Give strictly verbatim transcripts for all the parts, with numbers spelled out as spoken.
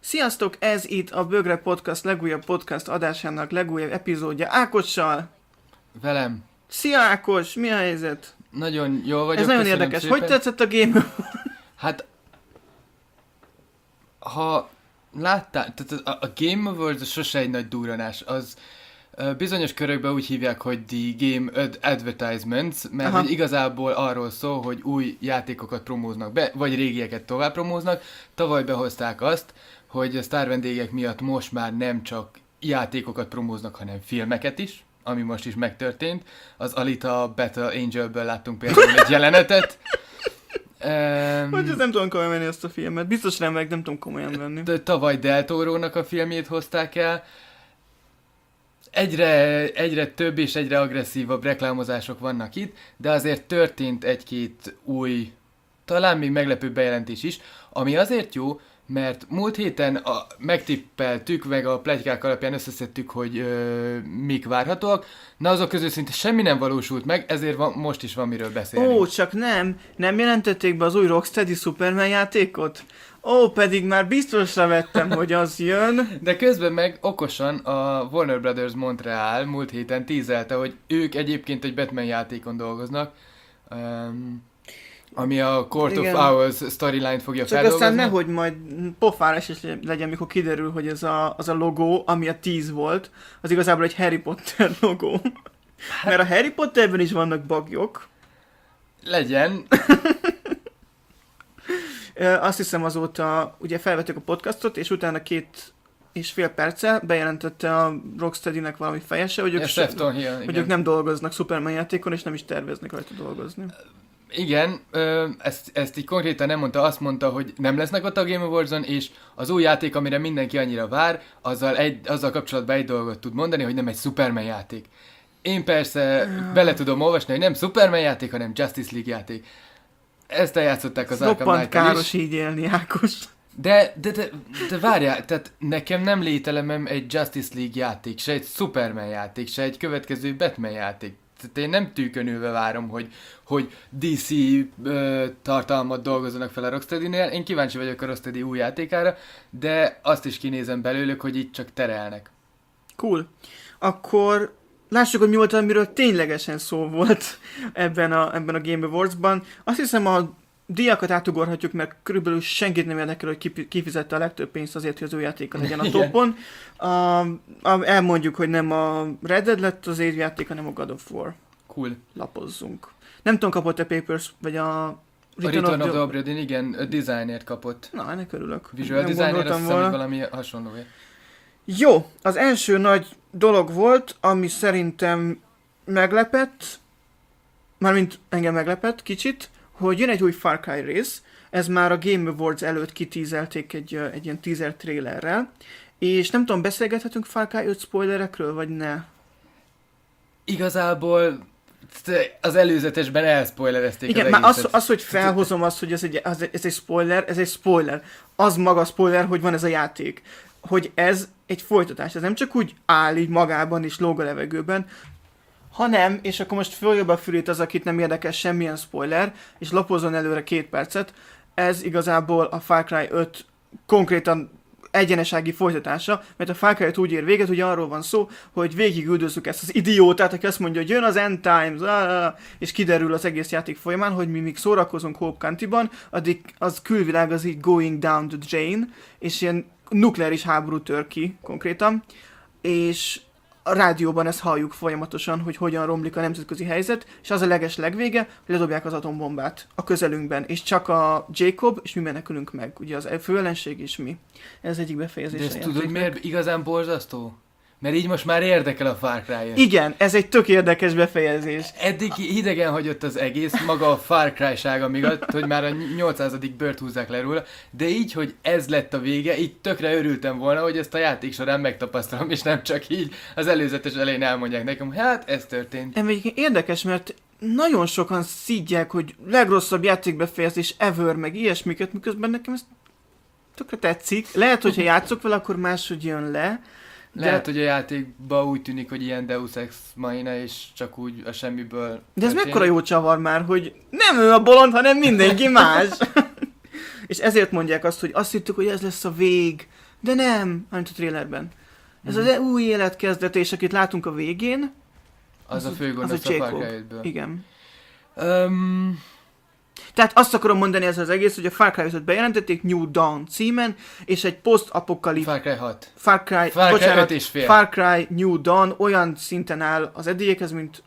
Sziasztok, ez itt a Bögre Podcast legújabb podcast adásának legújabb epizódja Ákossal. Velem. Szia Ákos, mi a helyzet? Nagyon jó vagyok. Ez nagyon érdekes. Szépen. Hogy tetszett a Game Hát, ha láttál, tehát a, a Game Awards sose egy nagy durranás, az uh, bizonyos körökben úgy hívják, hogy The Game Ad- Advertisements, mert hogy igazából arról szól, hogy új játékokat promóznak be, vagy régieket tovább promóznak. Tavaly behozták azt, hogy a sztár vendégek miatt most már nem csak játékokat promóznak, hanem filmeket is, ami most is megtörtént. Az Alita Battle Angelből láttunk például egy jelenetet. Um, hogy nem tudom komolyan venni ezt a filmet. Biztos nem meg, nem tudom komolyan venni. Tavaly Del Toro-nak a filmjét hozták el. Egyre, egyre több és egyre agresszívabb reklámozások vannak itt, de azért történt egy-két új, talán még meglepő bejelentés is, ami azért jó, mert múlt héten a, megtippeltük, meg a pletykák alapján összeszedtük, hogy ö, mik várhatóak. Na azok közül szinte semmi nem valósult meg, ezért van, most is van miről beszélni. Ó, csak nem. Nem jelentették be az új Rocksteady Superman játékot? Ó, pedig már biztosra vettem, hogy az jön. De közben meg okosan a Warner Brothers Montreal múlt héten tízelte, hogy ők egyébként egy Batman játékon dolgoznak. Um, ami a Court Igen. of Owls storyline-t fogja Csak feldolgozni. Csak aztán nehogy majd pofárás is legyen, mikor kiderül, hogy ez a, az a logó, ami a tíz volt, az igazából egy Harry Potter logó. Hát, mert a Harry Potterben is vannak bagyok. Legyen. Azt hiszem azóta, ugye felvettük a podcastot, és utána két és fél perccel bejelentette a Rocksteady-nek valami fejese, hogy, ők, Sefton Hill, hogy ők nem dolgoznak Superman játékon, és nem is terveznek rajta dolgozni. Igen, ö, ezt, ezt így konkrétan nem mondta, azt mondta, hogy nem lesznek ott a Game Awards-on, és az új játék, amire mindenki annyira vár, azzal, egy, azzal kapcsolatban egy dolgot tud mondani, hogy nem egy Superman játék. Én persze bele tudom olvasni, hogy nem Superman játék, hanem Justice League játék. Ezt eljátszották az Arkham Knight-tel is. Káros így élni, Ákos. De, de, de, de várjál, tehát nekem nem lételemem egy Justice League játék, se egy Superman játék, se egy következő Batman játék. Tehát én nem tűkönülve várom, hogy, hogy dé cé ö, tartalmat dolgozzanak fel a Rocksteady-nél. Én kíváncsi vagyok a Rocksteady új játékára, de azt is kinézem belőlük, hogy itt csak terelnek. Cool. Akkor lássuk, hogy mi volt, amiről ténylegesen szó volt ebben a, ebben a Game Awards-ban. Azt hiszem, a díjakat átugorhatjuk, mert körülbelül senkit nem érdekel, hogy kifizette a legtöbb pénzt azért, hogy az új játéka legyen a topon. A, a, elmondjuk, hogy nem a Red Dead lett az évjáték, hanem a God of War. Cool. Lapozzunk. Nem tudom, kapott a Papers, vagy a Return, a Return of, of the Obra Dinn, igen, a designért kapott. Na, ennek örülök. Visual designer, azt hiszem, hogy valami hasonlóért. Jó, az első nagy dolog volt, ami szerintem meglepett, mármint engem meglepett kicsit, hogy jön egy új Far Cry rész, ez már a Game Awards előtt kitízelték egy, egy ilyen teaser trailerrel, és nem tudom, beszélgethetünk Far Cry öt spoilerekről, vagy ne? Igazából az előzetesben elspoilerezték. Igen, az már az, az, hogy felhozom azt, hogy ez egy, az, ez egy spoiler, ez egy spoiler. Az maga spoiler, hogy van ez a játék. Hogy ez egy folytatás, ez nem csak úgy áll így magában és lóg a levegőben, hanem, és akkor most följobb a fülét az, akit nem érdekel semmilyen spoiler, és lapozzon előre két percet, ez igazából a Far Cry öt konkrétan egyenesági folytatása, mert a Far Cry öt úgy ér véget, hogy arról van szó, hogy végig üldözzük ezt az idiótát, aki azt mondja, hogy jön az End Times, és kiderül az egész játék folyamán, hogy mi még szórakozunk Hope County-ban, addig az külvilág az így going down the drain, és ilyen nukleáris háború tör ki konkrétan, és a rádióban ezt halljuk folyamatosan, hogy hogyan romlik a nemzetközi helyzet, és az a leges legvége, hogy ledobják az atombombát a közelünkben, és csak a Jacob, és mi menekülünk meg, ugye az főellenség és mi. Ez egyik befejezés. De ezt tudod, miért igazán borzasztó? Mert így most már érdekel a Far Cry. Igen, ez egy tök érdekes befejezés. Eddig hidegen hagyott az egész, maga a Far Cry-sága miatt, hogy már a nyolcszázadik bört húzzák le róla, de így, hogy ez lett a vége, így tökre örültem volna, hogy ezt a játék során megtapasztalom, és nem csak így az előzetes elején elmondják nekem, hogy hát ez történt. Ez érdekes, mert nagyon sokan szídják, hogy legrosszabb játékbefejezés ever, meg ilyesmiket, miközben nekem ez tökre tetszik. Lehet, hogyha játszok vele, akkor máshogy jön le. De... Lehet, hogy a játékban úgy tűnik, hogy ilyen Deus Ex Machina, és csak úgy a semmiből... De ez mekkora jó csavar már, hogy nem ő a bolond, hanem mindenki más. És ezért mondják azt, hogy azt hittük, hogy ez lesz a vég, De nem, mint a trailerben. Ez mm-hmm. az új élet kezdete, és akit látunk a végén, az, az a főgond, az, az a Far Cry ötből. Igen. Um... Tehát azt akarom mondani ez az egész, hogy a Far Cry ötöt bejelentették New Dawn címen, és egy post-apokalip... Far Cry hat. Far Cry, Far Cry bocsánat, öt és fél. Far Cry New Dawn olyan szinten áll az eddigiekhez, mint...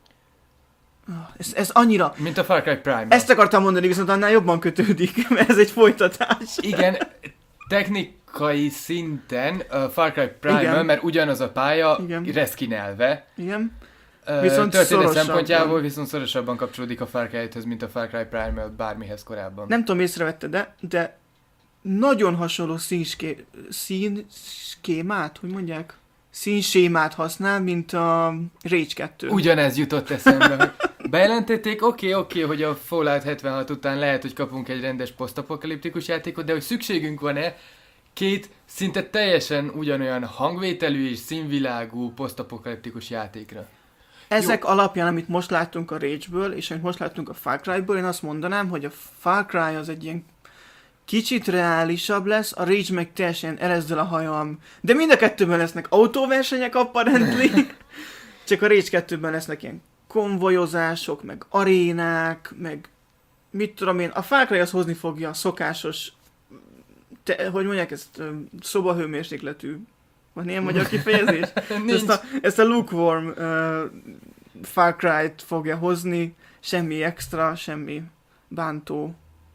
Ez, ez annyira... Mint a Far Cry Prime. Ezt akartam mondani, viszont annál jobban kötődik, mert ez egy folytatás. Igen, technikai szinten a Far Cry Prime, mert ugyanaz a pálya reskinelve. Igen. Viszont történet szempontjából viszont szorosabban kapcsolódik a Far Cry-hez, mint a Far Cry Prime bármihez korábban. Nem tudom, észrevette, de, de nagyon hasonló színské, színsémát, hogy mondják? Színsémát használ, mint a Rage kettő. Ugyanez jutott eszembe. Bejelentették, oké, okay, oké, okay, hogy a Fallout hetvenhat után lehet, hogy kapunk egy rendes posztapokaliptikus játékot, de hogy szükségünk van-e két szinte teljesen ugyanolyan hangvételű és színvilágú posztapokaliptikus játékra. Ezek Jó. alapján, amit most láttunk a Rage-ből, és amit most láttunk a Far Cry-ból, én azt mondanám, hogy a Far Cry az egy ilyen kicsit reálisabb lesz, a Rage meg teljesen erezdel a hajam. De mind a kettőben lesznek autóversenyek apparently, csak a Rage kettőben lesznek ilyen konvojozások, meg arénák, meg mit tudom én. A Far Cry az hozni fogja a szokásos, te, hogy mondják ezt, szobahőmérsékletű, van ilyen magyar kifejezés? ezt, a, ezt a lukewarm uh, Far Cry-t fogja hozni, semmi extra, semmi bántó.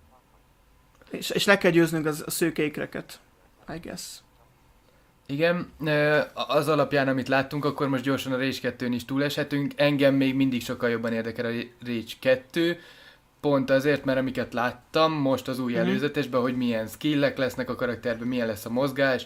És, és le kell győznünk az, a szőkeikreket, I guess. Igen, az alapján, amit láttunk, akkor most gyorsan a Rage kettőn is túleshetünk. Engem még mindig sokkal jobban érdekel a Rage kettő, pont azért, mert amiket láttam most az új előzetesben, hogy milyen skillek lesznek a karakterben, milyen lesz a mozgás,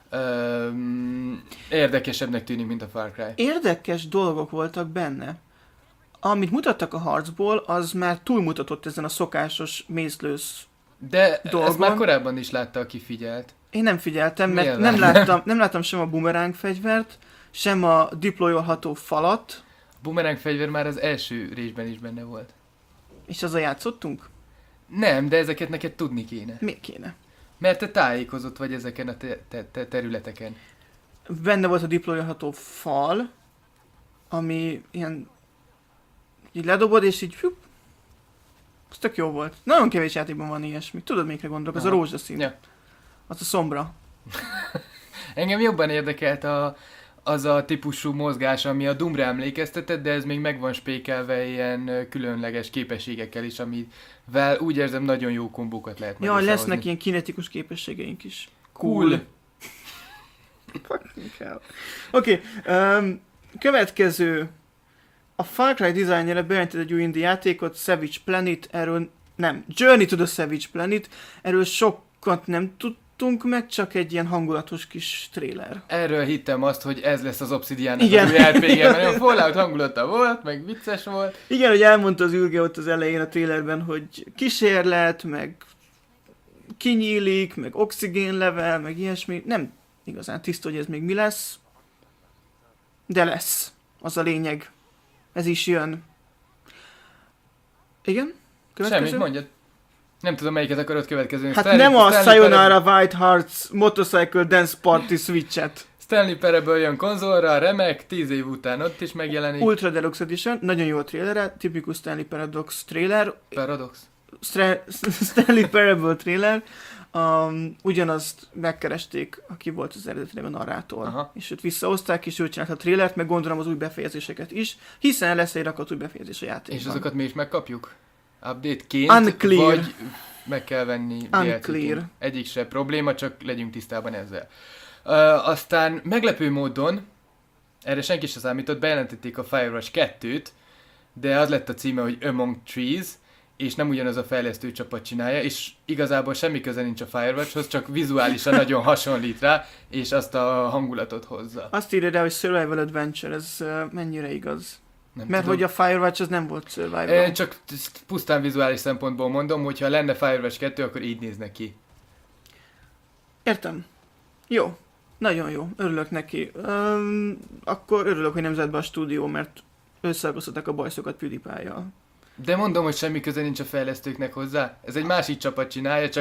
Um, érdekesebbnek tűnik, mint a Far Cry. Érdekes dolgok voltak benne. Amit mutattak a harcból, az már túlmutatott ezen a szokásos mészlősz De dolgon. ezt már korábban is látta, aki figyelt. Én nem figyeltem, mert nem láttam, nem láttam sem a bumerang fegyvert, sem a deployolható falat. A bumerang fegyver már az első részben is benne volt. És azzal játszottunk? Nem, de ezeket neked tudni kéne. Mi kéne? Mert te tájékozott vagy ezeken a te- te- te- területeken. Benne volt a deployolható fal, ami ilyen így ledobod, és így hüpp, ez tök jó volt. Nagyon kevés játékban van ilyesmi. Tudod, melyikre gondolok? Az a rózsaszín. Ja. Az a szombra. Engem jobban érdekelt a, az a típusú mozgás, ami a Doomra emlékeztetett, de ez még meg van spékelve ilyen különleges képességekkel is, amivel úgy érzem nagyon jó kombókat lehet majd Ja, összehozni. lesznek ilyen kinetikus képességeink is. Cool. Fucking hell. Oké, okay, um, következő. A Far Cry designjére bejelentett egy új indie játékot, Savage Planet, erről nem, Journey to the Savage Planet, erről sokat nem tudtunk meg, csak egy ilyen hangulatos kis trailer. Erről hittem azt, hogy ez lesz az Obsidian-nak Igen. az új er pé gé, mert a Fallout hangulata volt, meg vicces volt. Igen, hogy elmondta az űrge ott az elején a trailerben, hogy kísérlet, meg kinyílik, meg oxigén level, meg ilyesmi. Nem igazán tiszta, hogy ez még mi lesz, de lesz. Az a lényeg. Ez is jön. Igen? Következő? Semmit, mondjad. Nem tudom, melyiket akarod következőn. Hát Stanley, nem a Stanley Sayonara White Hearts Motorcycle Dance Party Switch-et. Stanley Parable jön konzolra, remek, tíz év után ott is megjelenik. Ultra Deluxe Edition, nagyon jó a trailere, tipikus Stanley Paradox trailer. Paradox. Stra- Stanley Parable trailer. Um, ugyanazt megkeresték, aki volt az eredetileg a narrátor. Aha. És őt visszahozták, és ő csinált a trailert, meg gondolom az új befejezéseket is, hiszen lesz egy rakat új befejezés a játékban. És azokat mi is megkapjuk? Update-ként? Unclear. Vagy meg kell venni Unclear. Egyik se probléma, csak legyünk tisztában ezzel. Uh, aztán meglepő módon, erre senki sem számított, bejelentették a Firewatch kettőt, de az lett a címe, hogy Among Trees, és nem ugyanaz a fejlesztő csapat csinálja, és igazából semmi köze nincs a Firewatchhoz, csak vizuálisan nagyon hasonlít rá, és azt a hangulatot hozza. Azt írja rá, hogy Survival Adventure, ez uh, mennyire igaz? Nem Mert tudom. hogy a Firewatch az nem volt Survival. Én csak pusztán vizuális szempontból mondom, hogyha lenne Firewatch kettő, akkor így néznek ki. Értem. Jó. Nagyon jó. Örülök neki. Um, akkor örülök, hogy nem zett be a stúdió, mert összeakosztották a bajszokat PewDiePie-jal. De mondom, hogy semmi köze nincs a fejlesztőknek hozzá. Ez egy másik csapat csinálja, csak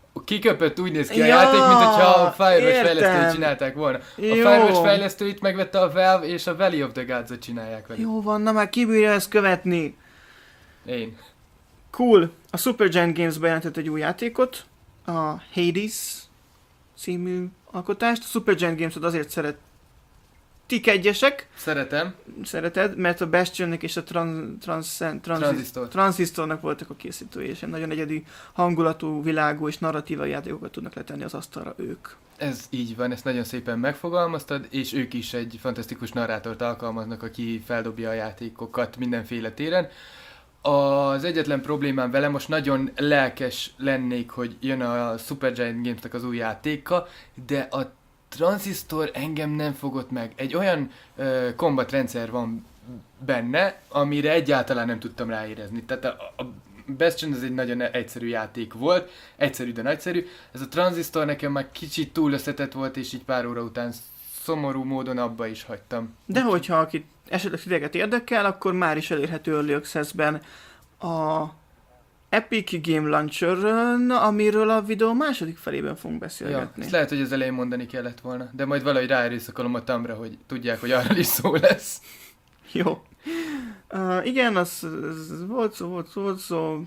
kiköpött úgy néz ki a Ja, játék, mint hogyha a Firewatch értem. fejlesztői csinálták volna. A Jó. Firewatch fejlesztőit megvette a Valve, és a Valley of the Gods-ot csinálják vele. Jó van, na már ki bírja ezt követni. Én. Cool. A Supergiant Games bejelentett egy új játékot, a Hades című alkotást. A Supergiant Games-ot azért szeretik egyesek, Szeretem. szereted, mert a Bastionnek és a tran, trans, trans, Transistor. Transistornak voltak a készítői, és egy nagyon egyedi hangulatú, világú és narratíva játékokat tudnak letenni az asztalra ők. Ez így van, ezt nagyon szépen megfogalmaztad, és ők is egy fantasztikus narrátort alkalmaznak, aki feldobja a játékokat mindenféle téren. Az egyetlen problémám vele, most nagyon lelkes lennék, hogy jön a Supergiant Games-nek az új játéka, de a Transistor engem nem fogott meg. Egy olyan uh, combat rendszer van benne, amire egyáltalán nem tudtam ráérezni. Tehát a, a Bastion az egy nagyon egyszerű játék volt, egyszerű, de nagyszerű. Ez a Transistor nekem már kicsit túl összetett volt, és így pár óra után szomorú módon abba is hagytam. De hogyha akit esetleg titeket érdekel, akkor már is elérhető Early Access-ben a Epic Game Launcher-ön, amiről a videó második felében fogunk Ja, beszélgetni. ezt lehet, hogy az elején mondani kellett volna, de majd valahogy ráerőszakolom a Tamra, hogy tudják, hogy arról is szó lesz. Jó. Uh, igen, az, az volt szó, volt szó, volt szó.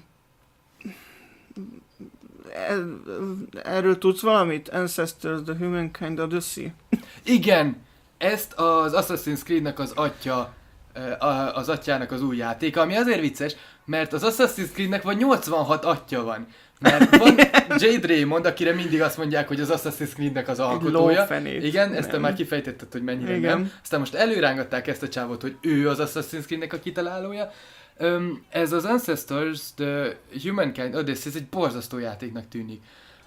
Er, erről tudsz valamit? Ancestors, The Humankind Odyssey. Igen, ezt az Assassin's Creed-nek az atya, eh, az atyának az új játéka, ami azért vicces, mert az Assassin's Creed-nek van nyolcvanhat atya van. Mert van Jade Raymond, akire mindig azt mondják, hogy az Assassin's Creed-nek az alkotója. lófenét. Igen, ezt te Nem. már kifejtetted, hogy mennyire Igen. nem. Aztán most előrángatták ezt a csávot, hogy ő az Assassin's Creed-nek a kitalálója. Um, ez az Ancestors, The Humankind Odyssey, ez egy borzasztó játéknak tűnik.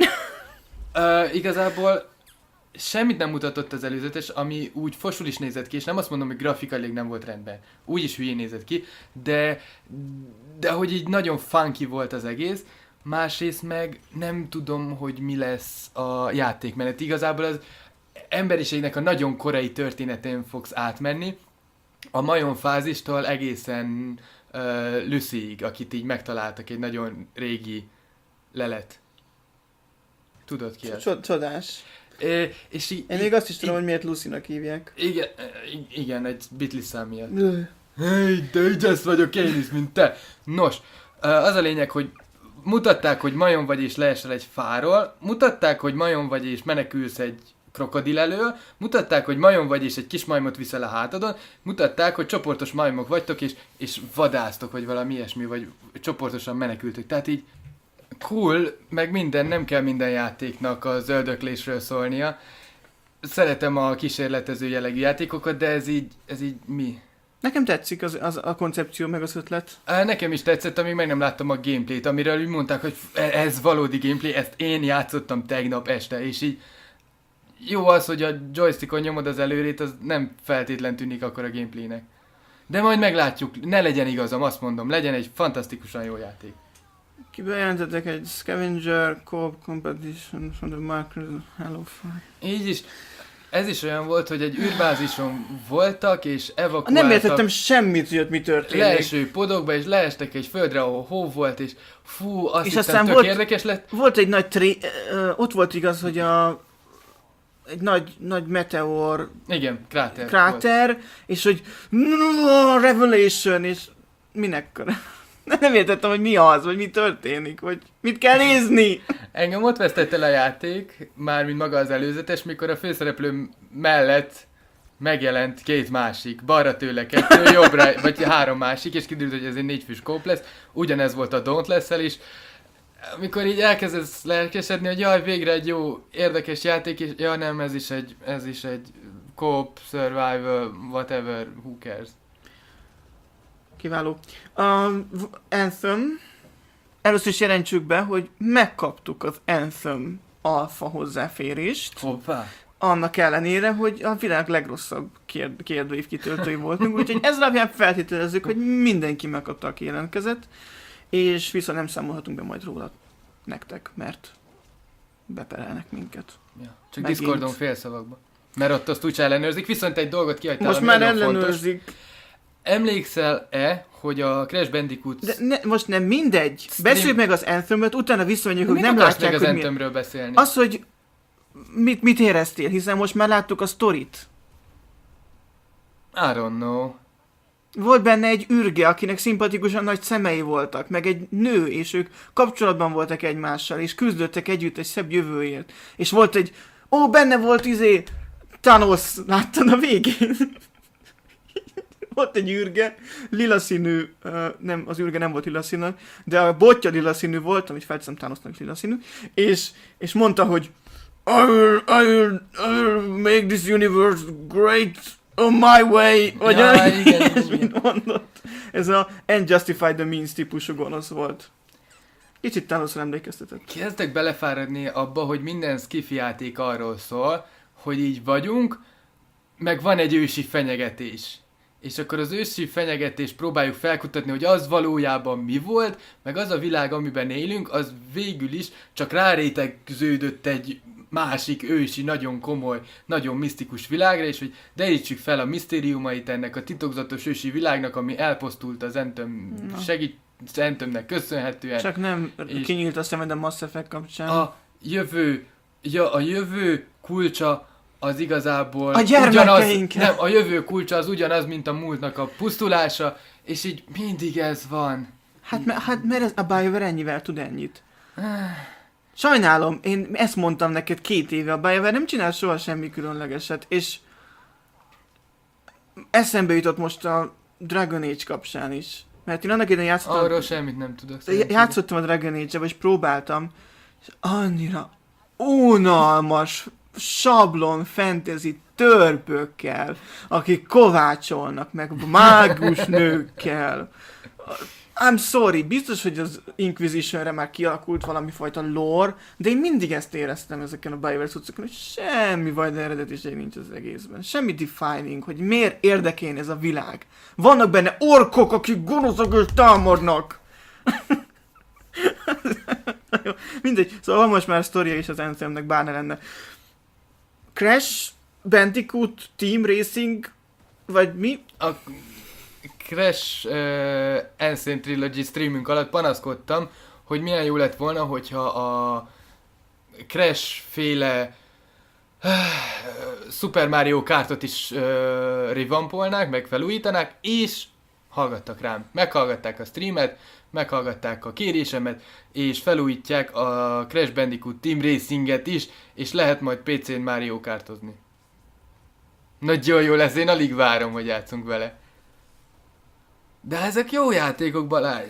uh, igazából semmit nem mutatott az előzetes, ami úgy fosul is nézett ki, és nem azt mondom, hogy grafikailag nem volt rendben. Úgy is hülyén nézett ki, de, de hogy így nagyon funky volt az egész. Másrészt meg nem tudom, hogy mi lesz a játékmenet. Igazából az emberiségnek a nagyon korai történetén fogsz átmenni, a majom fázistól egészen uh, Lucyig, akit így megtaláltak, egy nagyon régi lelet. Tudod ki ez? Csod- Csodás. É, és í- Én még azt is tudom, hogy miért Lucy-nak hívják. Igen, i- igen, egy Beatles szám miatt. Hey, de így ezt vagyok én is, mint te. Nos, az a lényeg, hogy mutatták, hogy majom vagy és leesel egy fáról, mutatták, hogy majom vagy és menekülsz egy krokodil elől, mutatták, hogy majom vagy és egy kis majmot viszel a hátadon, mutatták, hogy csoportos majmok vagytok és, és vadásztok, vagy valami ilyesmi, vagy csoportosan menekültök. Tehát így cool, meg minden, nem kell minden játéknak az öldöklésről szólnia. Szeretem a kísérletező jellegű játékokat, de ez így, ez így mi? Nekem tetszik az, az, a koncepció, meg az ötlet. Á, nekem is tetszett, amíg meg nem láttam a gameplayt, amiről úgy mondták, hogy ez valódi gameplay, ezt én játszottam tegnap este, és így jó az, hogy a joystickon nyomod az előrét, az nem feltétlen tűnik akkor a gameplaynek. De majd meglátjuk, ne legyen igazam, azt mondom, legyen egy fantasztikusan jó játék. Kibejelentettek egy Scavenger Co-op Competition from the Marker Hello Fire. Így is, ez is olyan volt, hogy egy űrbázison voltak, és evakuáltak. Nem értettem semmit, hogy ott mi történik. Leeső podokba, és leestek egy földre, ahol hó volt, és fú, azt És hittem, aztán tök volt- érdekes lett. Volt egy nagy tré... ö, ott volt igaz, hogy a... egy nagy, nagy meteor Igen, kráter. kráter, Volt. és hogy Revelation, és minek? Nem értettem, hogy mi az, vagy mi történik, vagy mit kell nézni. Engem ott vesztett el a játék, mármint maga az előzetes, mikor a főszereplő mellett megjelent két másik, balra tőle kettő, jobbra, vagy három másik, és kiderült, hogy ez egy négyfős kóp lesz. Ugyanez volt a Dauntless-szel is. Amikor így elkezdesz lelkesedni, hogy jaj, végre egy jó, érdekes játék, és ja nem, ez is egy, ez is egy co-op, survival, whatever, who cares. Kiváló. A Anthem, először is jelentsük be, hogy megkaptuk az Anthem alfa hozzáférést, Hoppá! annak ellenére, hogy a világ legrosszabb kérd- kérdőív kitöltői voltunk, úgyhogy ez alapján feltételezzük, hogy mindenki megkapta, aki jelentkezett, és viszont nem számolhatunk be majd róla nektek, mert beperelnek minket. Ja, csak Megint. Discordon félszavakba. Mert ott azt úgy ellenőrzik, viszont egy dolgot kihagytál, Most ami már nagyon ellenőrzik. fontos. emlékszel-e, hogy a Crash Bandicoot... De ne, most nem mindegy. Stream... Beszéljük meg az Anthemet, utána visszamegyünk, hogy Mit nem látják, meg hogy az mi... Anthemről beszélni? Az, hogy mit, mit éreztél, hiszen most már láttuk a sztorit. I don't know. Volt benne egy űrge, akinek szimpatikusan nagy szemei voltak, meg egy nő, és ők kapcsolatban voltak egymással, és küzdöttek együtt egy szebb jövőért. És volt egy... Ó, benne volt izé... Thanos, láttad a végén? Volt egy űrge, lila színű, uh, nem, az űrge nem volt lila színű, de a botja lila színű volt, amit felteszem Thanosnak lila színű, és, és mondta, hogy I will, I will, I will make this universe great on my way, vagy ja, olyan, igen, mint mondott. Ez a and justify the means típusú gonosz volt. Kicsit Thanosra emlékeztetett. Kezdek belefáradni abba, hogy minden skifi játék arról szól, hogy így vagyunk, meg van egy ősi fenyegetés. És akkor az ősi fenyegetést próbáljuk felkutatni, hogy az valójában mi volt, meg az a világ, amiben élünk, az végül is csak rárétegződött egy másik ősi, nagyon komoly, nagyon misztikus világra, és hogy derítsük fel a misztériumait ennek a titokzatos ősi világnak, ami elpusztult az Anthem segít, az Anthemnek köszönhetően. Csak nem kinyílt a szemed a Mass Effect kapcsán. A jövő, ja, a jövő kulcsa az igazából a ugyanaz, nem, a jövő kulcsa az ugyanaz, mint a múltnak a pusztulása, és így mindig ez van. Hát, mert, hát mert ez, a BioWare ennyivel tud ennyit. Sajnálom, én ezt mondtam neked két éve, a BioWare nem csinál soha semmi különlegeset, és eszembe jutott most a Dragon Age kapcsán is. Mert én annak idején játszottam... Arról semmit nem tudok. Szerencsére. Játszottam a Dragon Age-be, és próbáltam, és annyira unalmas, sablon fantasy törpökkel, akik kovácsolnak, meg mágus nőkkel. I'm sorry, biztos, hogy az Inquisitionre már kialakult valami fajta lore, de én mindig ezt éreztem ezeken a BioWare cuccokon, hogy semmi fajta eredetiség nincs az egészben. Semmi defining, hogy miért érdekén ez a világ. Vannak benne orkok, akik gonoszak és támadnak. Mindegy, szóval van most már a sztoria is az Anthemnek, bár ne lenne. Crash Bandicoot Team Racing, vagy mi? A Crash uh, Ancient Trilogy streamünk alatt panaszkodtam, hogy milyen jó lett volna, hogyha a Crash féle uh, Super Mario Kartot is uh, revampolnák, meg felújítanák, és hallgattak rám. Meghallgatták a streamet, meghallgatták a kérésemet, és felújítják a Crash Bandicoot Team Racinget is, és lehet majd pé cén Mario Kartozni. Nagyon jó lesz, én alig várom, hogy játszunk vele. De ezek jó játékok, Balázs.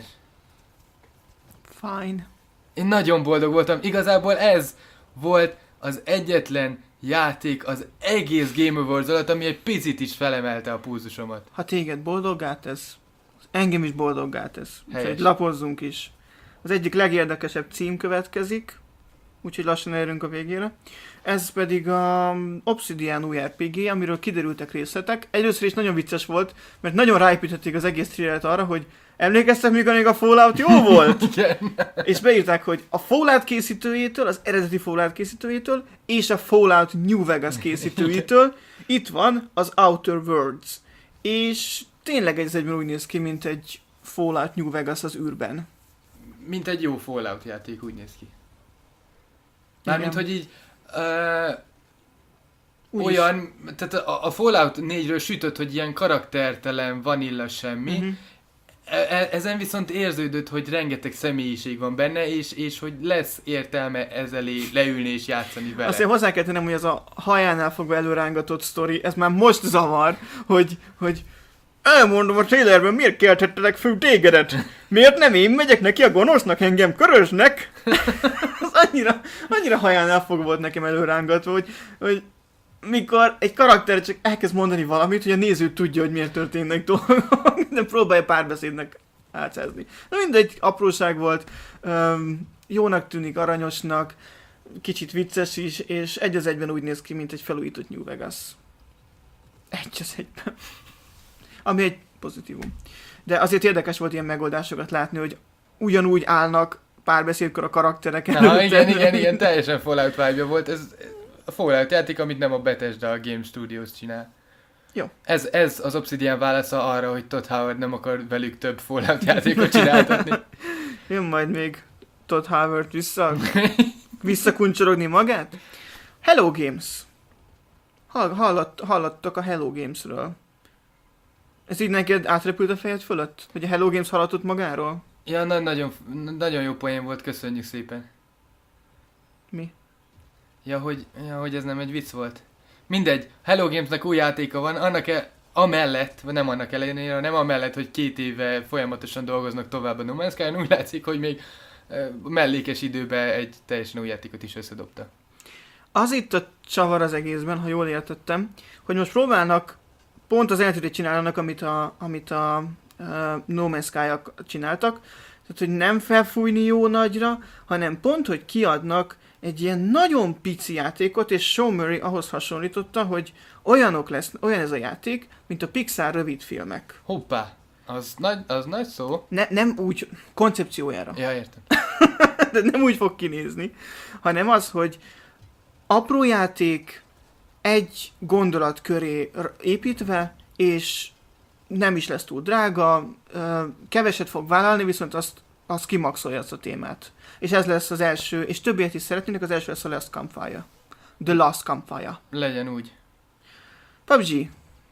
Fine. Én nagyon boldog voltam. Igazából ez volt az egyetlen játék az egész Game Awards alatt, ami egy picit is felemelte a pulzusomat. Ha téged boldoggá tesz, engem is boldoggá tesz. Úgyhogy lapozzunk is. Az egyik legérdekesebb cím következik, úgyhogy lassan elérünk a végére. Ez pedig a Obsidian új er pé gé, amiről kiderültek részletek. Először is nagyon vicces volt, mert nagyon ráépítették az egész trailert arra, hogy emlékeztek, mikor a Fallout jó volt? És beírták, hogy a Fallout készítőjétől, az eredeti Fallout készítőjétől, és a Fallout New Vegas készítőjétől itt van az Outer Worlds. És tényleg ez egyben úgy néz ki, mint egy Fallout New Vegas az űrben. Mint egy jó Fallout játék, úgy néz ki. Mármint, hogy így uh, olyan, tehát a, a Fallout négyről sütött, hogy ilyen karaktertelen, vanilla semmi. Uh-huh. E- ezen viszont érződött, hogy rengeteg személyiség van benne, és, és hogy lesz értelme ez elé leülni és játszani vele. Azért hozzá kell tennem, hogy az a hajánál fogva előrángatott sztori, ez már most zavar, hogy, hogy elmondom a trailerben, miért keltettelek föl tégedet? Miért nem én megyek neki a gonosznak, engem köröznek? Az annyira, annyira hajánál fogva volt nekem előrángatva, hogy, hogy mikor egy karakter csak elkezd mondani valamit, hogy a néző tudja, hogy miért történnek dolgok, de próbálja párbeszédnek átszázni. Na mindegy, apróság volt, um, jónak tűnik, aranyosnak, kicsit vicces is, és egy az egyben úgy néz ki, mint egy felújított New Vegas. Egy az egyben. Ami egy pozitívum. De azért érdekes volt ilyen megoldásokat látni, hogy ugyanúgy állnak párbeszédkor a karakterek előtt. Na, igen, igen, igen, teljesen Fallout vibe volt. Ez a Fallout játék, amit nem a Bethesda, a Game Studios csinál. Jó. Ez, ez az Obsidian válasza arra, hogy Todd Howard nem akar velük több Fallout játékot csináltatni. Jön majd még Todd Howard vissza, visszakuncsorogni magát. Hello Games. Hall, hallott, hallottak a Hello Gamesről. Ez így neked átrepült a fejed fölött? Hogy a Hello Games hallatott magáról? Ja, na, nagyon, nagyon jó poén volt, köszönjük szépen. Mi? Ja, hogy, ja, hogy ez nem egy vicc volt. Mindegy, Hello Gamesnek új játéka van, annak e, amellett, vagy nem annak ellenére, hanem amellett, hogy két éve folyamatosan dolgoznak tovább a No Man's Sky-n, úgy látszik, hogy még e, mellékes időben egy teljesen új játékot is összedobta. Az itt a csavar az egészben, ha jól értettem, hogy most próbálnak pont az eltérét csinálnak, amit a, amit a uh, No Man's Sky-ak csináltak. Tehát, hogy nem felfújni jó nagyra, hanem pont, hogy kiadnak egy ilyen nagyon pici játékot, és Sean Murray ahhoz hasonlította, hogy olyanok lesz, olyan ez a játék, mint a Pixar rövidfilmek. Hoppá, az nagy, az nagy szó. Ne, nem úgy, koncepciójára. Ja, értem. De nem úgy fog kinézni, hanem az, hogy apró játék, egy gondolat köré építve, és nem is lesz túl drága, keveset fog vállalni, viszont azt, azt kimaxolja azt a témát. És ez lesz az első, és többiet is szeretnének, az első lesz a Last Campfire. The Last Campfire. Legyen úgy. pé u bé gé.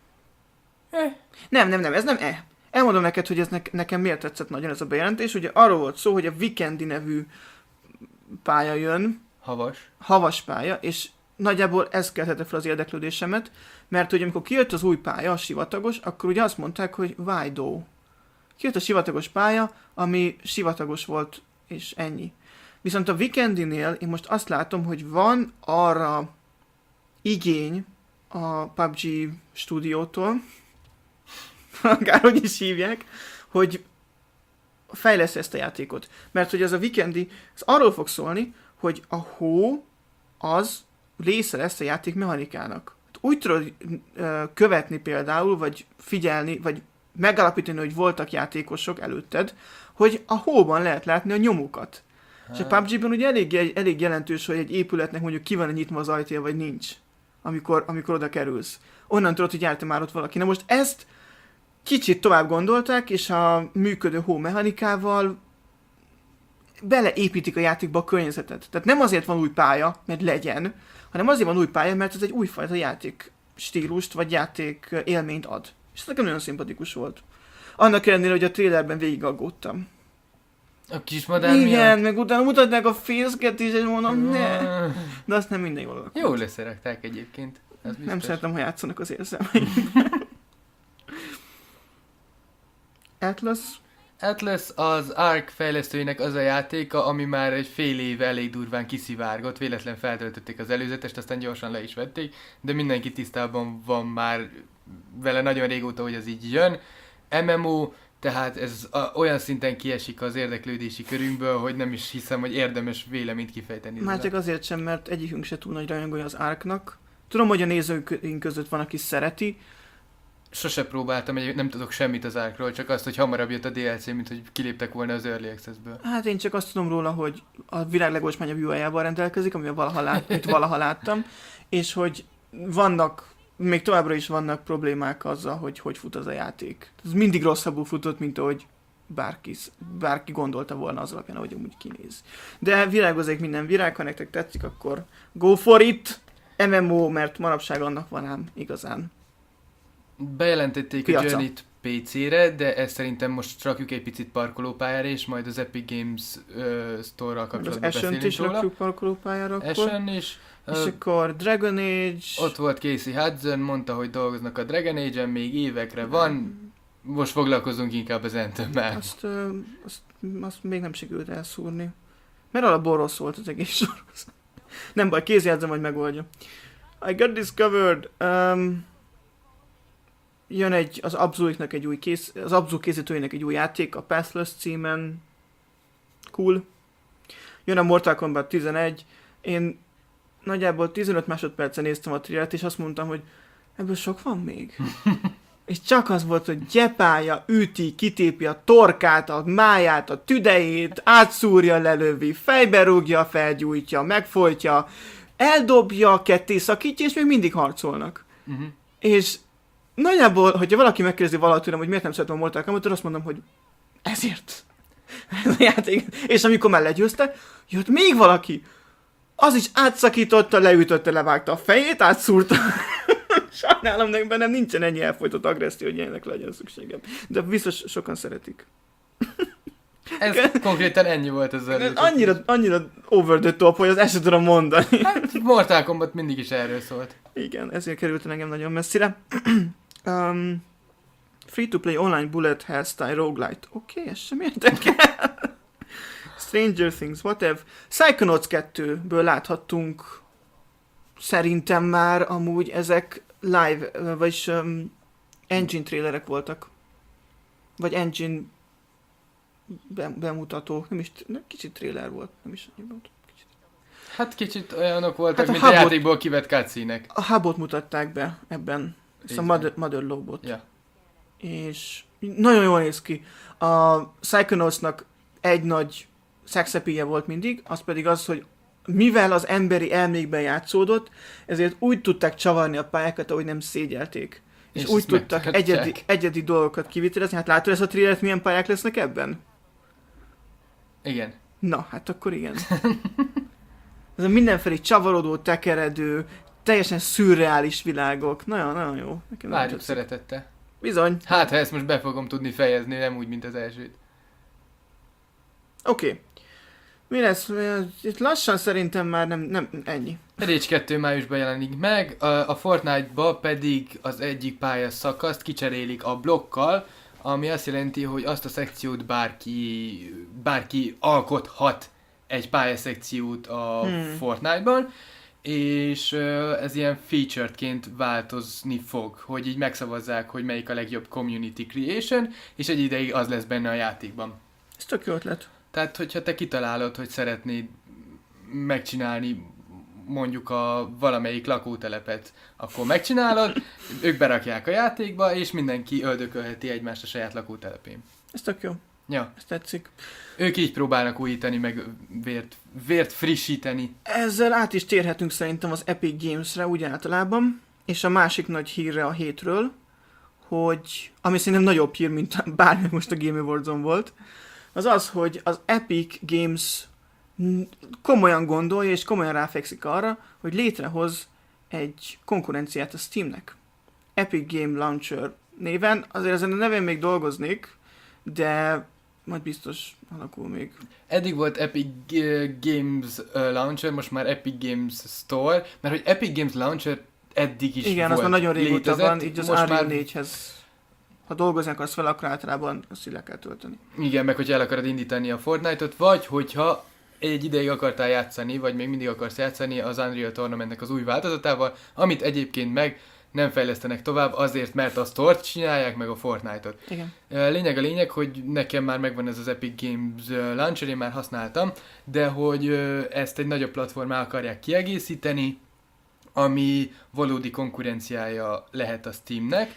Eh. Nem, nem, nem, ez nem e. Elmondom neked, hogy ez ne- nekem miért tetszett nagyon ez a bejelentés. Ugye arról volt szó, hogy a Weekendi nevű pálya jön, Havas. havas pálya, és nagyjából ez keltette fel az érdeklődésemet, mert hogy amikor kijött az új pálya, a sivatagos, akkor ugye azt mondták, hogy why though? Kijött a sivatagos pálya, ami sivatagos volt, és ennyi. Viszont a Weekendinél én most azt látom, hogy van arra igény a pé u bé gé stúdiótól, akárhogy is hívják, hogy fejlesz ezt a játékot. Mert hogy az a Weekendi, az arról fog szólni, hogy a hó az része lesz a játék mechanikának. Úgy tudod ö, követni például, vagy figyelni, vagy megállapítani, hogy voltak játékosok előtted, hogy a hóban lehet látni a nyomukat. Ha. És a pé u bé gében ugye elég, elég jelentős, hogy egy épületnek mondjuk ki van nyitva az ajtaja, vagy nincs, amikor, amikor oda kerülsz. Onnan tudod, hogy járta már ott valaki. Na most ezt kicsit tovább gondolták, és a működő hó mechanikával beleépítik a játékba a környezetet. Tehát nem azért van új pálya, mert legyen, hanem azért van új pálya, mert ez egy újfajta játék stílust, vagy játék élményt ad. És ez nekem nagyon szimpatikus volt. Annak ellenére, hogy a trailerben végig aggódtam. A kismadár Igen, miatt? meg utána mutatnák a fészket is, és mondom, ne. De azt nem minden jól alakult. Jól leszerekták egyébként. Ez Nem szeretem, ha játszanak az érzelmeim. Atlas? Atlas az Ark fejlesztőinek az a játéka, ami már egy fél éve elég durván kiszivárgott, véletlen feltöltötték az előzetest, aztán gyorsan le is vették, de mindenki tisztában van már vele nagyon régóta, hogy ez így jön. em em o, tehát ez a, olyan szinten kiesik az érdeklődési körünkből, hogy nem is hiszem, hogy érdemes véleményt kifejteni. Már csak azért sem, mert egyikünk se túl nagy rajongója az Arknak. Tudom, hogy a nézőink között van, aki szereti. Sose próbáltam, egy, nem tudok semmit az Arkról, csak azt, hogy hamarabb jött a dé el cé, mint hogy kiléptek volna az Early Access-ből. Hát én csak azt tudom róla, hogy a világ legolcsmányabb u i-jával rendelkezik, amivel valaha, lát, amit valaha láttam, és hogy vannak, még továbbra is vannak problémák azzal, hogy hogy fut az a játék. Ez mindig rosszabbul futott, mint ahogy bárki, bárki gondolta volna az alapján, ahogy amúgy kinéz. De virágozik minden virág, ha nektek tetszik, akkor go for it! em em o, mert manapság annak van ám igazán. Bejelentették Piaca. a Journey-t pé cére, de ezt szerintem most rakjuk egy picit parkolópályára, és majd az Epic Games uh, Store-ral Az kapcsolatban Ascent beszélünk is róla. rakjuk parkolópályára akkor. Ascent is. És Uh, akkor Dragon Age... ott volt Casey Hudson, mondta, hogy dolgoznak a Dragon Age-en, még évekre van. Most foglalkozunk inkább az Anthem-mel. Azt, ö, azt, azt még nem sikerült elszúrni. Mert alapból rossz volt az egész sorozat. Nem baj, kézjegyzem, hogy megoldja. I got discovered. Um, jön egy, az Abzuiknak egy új kész, az Abzu készítőinek egy új játék, a Pathless címen. Cool. Jön a Mortal Kombat tizenegy. Én nagyjából tizenöt másodpercen néztem a trailert, és azt mondtam, hogy ebből sok van még. És csak az volt, hogy gyepálja, üti, kitépi a torkát, a máját, a tüdejét, átszúrja, lelövi, fejbe rúgja, felgyújtja, megfojtja, eldobja, ketté szakítja, és még mindig harcolnak. Uh-huh. És nagyjából, hogyha valaki megkérdezi valahogy tőlem, hogy miért nem szeretem a Mortal Kombatot, azt mondom, hogy ezért. Ez a játék. És amikor már legyőzte, jött még valaki. Az is átszakította, leütötte, levágta a fejét, átszúrta. Sajnálom, de bennem nincsen ennyi elfolytott agresszió, hogy ilyenek legyen szükségem. De biztos sokan szeretik. Ez konkrétan ennyi volt ez az annyira, annyira over the top, hogy az ezt sem tudom mondani. Hát Mortal Kombat mindig is erről szólt. Igen, ezért került engem nagyon messzire. um, Free-to-play online bullet hell style roguelite. Oké, okay, ezt sem értek el. Stranger Things, whatever. Psychonauts kettőből láthattunk szerintem már amúgy ezek live, vagyis um, engine trailerek voltak. Vagy engine bemutató, nem is, nem, kicsit trailer volt, nem is annyi volt. Kicsit. Hát kicsit olyanok voltak, hát a mint Hubot, a játékból kivett cutscene-ek. A Hubot mutatták be ebben, ezt a Mother, Mother Lobot. Ja. És nagyon jól néz ki. A Psychonautsnak egy nagy szexepíje volt mindig, az pedig az, hogy mivel az emberi elmékben játszódott, ezért úgy tudták csavarni a pályákat, ahogy nem szégyelték. És, és úgy tudtak egyedi, egyedi dolgokat kivitelezni. Hát látod ezt a trillert, milyen pályák lesznek ebben? Igen. Na, hát akkor igen. Ez a mindenfelé csavarodó, tekeredő, teljesen szürreális világok. Nagyon-nagyon jó. Nekem várjuk szeretettel. Bizony. Hát, ha ezt most be fogom tudni fejezni, nem úgy, mint az elsőt. Oké. Okay. Mi lesz? Itt lassan szerintem már nem, nem ennyi. Rage kettő májusban jelenik meg, a, a Fortnite-ba pedig az egyik pályás szakaszt kicserélik a blokkal, ami azt jelenti, hogy azt a szekciót bárki, bárki alkothat egy pályaszekciót a hmm. Fortnite-ban, és ez ilyen featuredként változni fog, hogy így megszavazzák, hogy melyik a legjobb community creation, és egy ideig az lesz benne a játékban. Ez tök jó ötlet. Tehát, hogyha te kitalálod, hogy szeretnéd megcsinálni mondjuk a valamelyik lakótelepet, akkor megcsinálod, ők berakják a játékba, és mindenki öldökölheti egymást a saját lakótelepén. Ez tök jó. Ja. Ez tetszik. Ők így próbálnak újítani, meg vért, vért frissíteni. Ezzel át is térhetünk szerintem az Epic Games-re úgy általában, és a másik nagy hírre a hétről, hogy, ami szerintem nagyobb hír, mint bármi most a Game Awards-on volt, az az, hogy az Epic Games komolyan gondolja, és komolyan ráfekszik arra, hogy létrehoz egy konkurenciát a Steamnek. Epic Game Launcher néven, azért ezen a nevén még dolgoznék, de majd biztos alakul még. Eddig volt Epic Games Launcher, most már Epic Games Store, mert hogy Epic Games Launcher eddig is igen, volt. Igen, az már nagyon régóta létezett, van, így az Unreal négyhez. Ha dolgoznak azt fel, akkor általában azt le kell tölteni. Igen, meg hogyha el akarod indítani a Fortnite-ot, vagy hogyha egy ideig akartál játszani, vagy még mindig akarsz játszani az Unreal Tournamentnek az új változatával, amit egyébként meg nem fejlesztenek tovább azért, mert a Store-t csinálják, meg a Fortnite-ot. Igen. Lényeg a lényeg, hogy nekem már megvan ez az Epic Games Launcher, én már használtam, de hogy ezt egy nagyobb platformá akarják kiegészíteni, ami valódi konkurenciája lehet a Steamnek,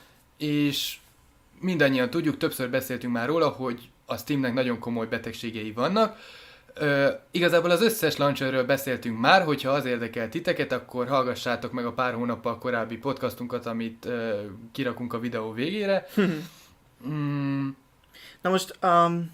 és mindannyian tudjuk, többször beszéltünk már róla, hogy a Steamnek nagyon komoly betegségei vannak. Ö, igazából az összes launcherről beszéltünk már, hogyha az érdekel titeket, akkor hallgassátok meg a pár hónappal korábbi podcastunkat, amit ö, kirakunk a videó végére. mm. Na most um,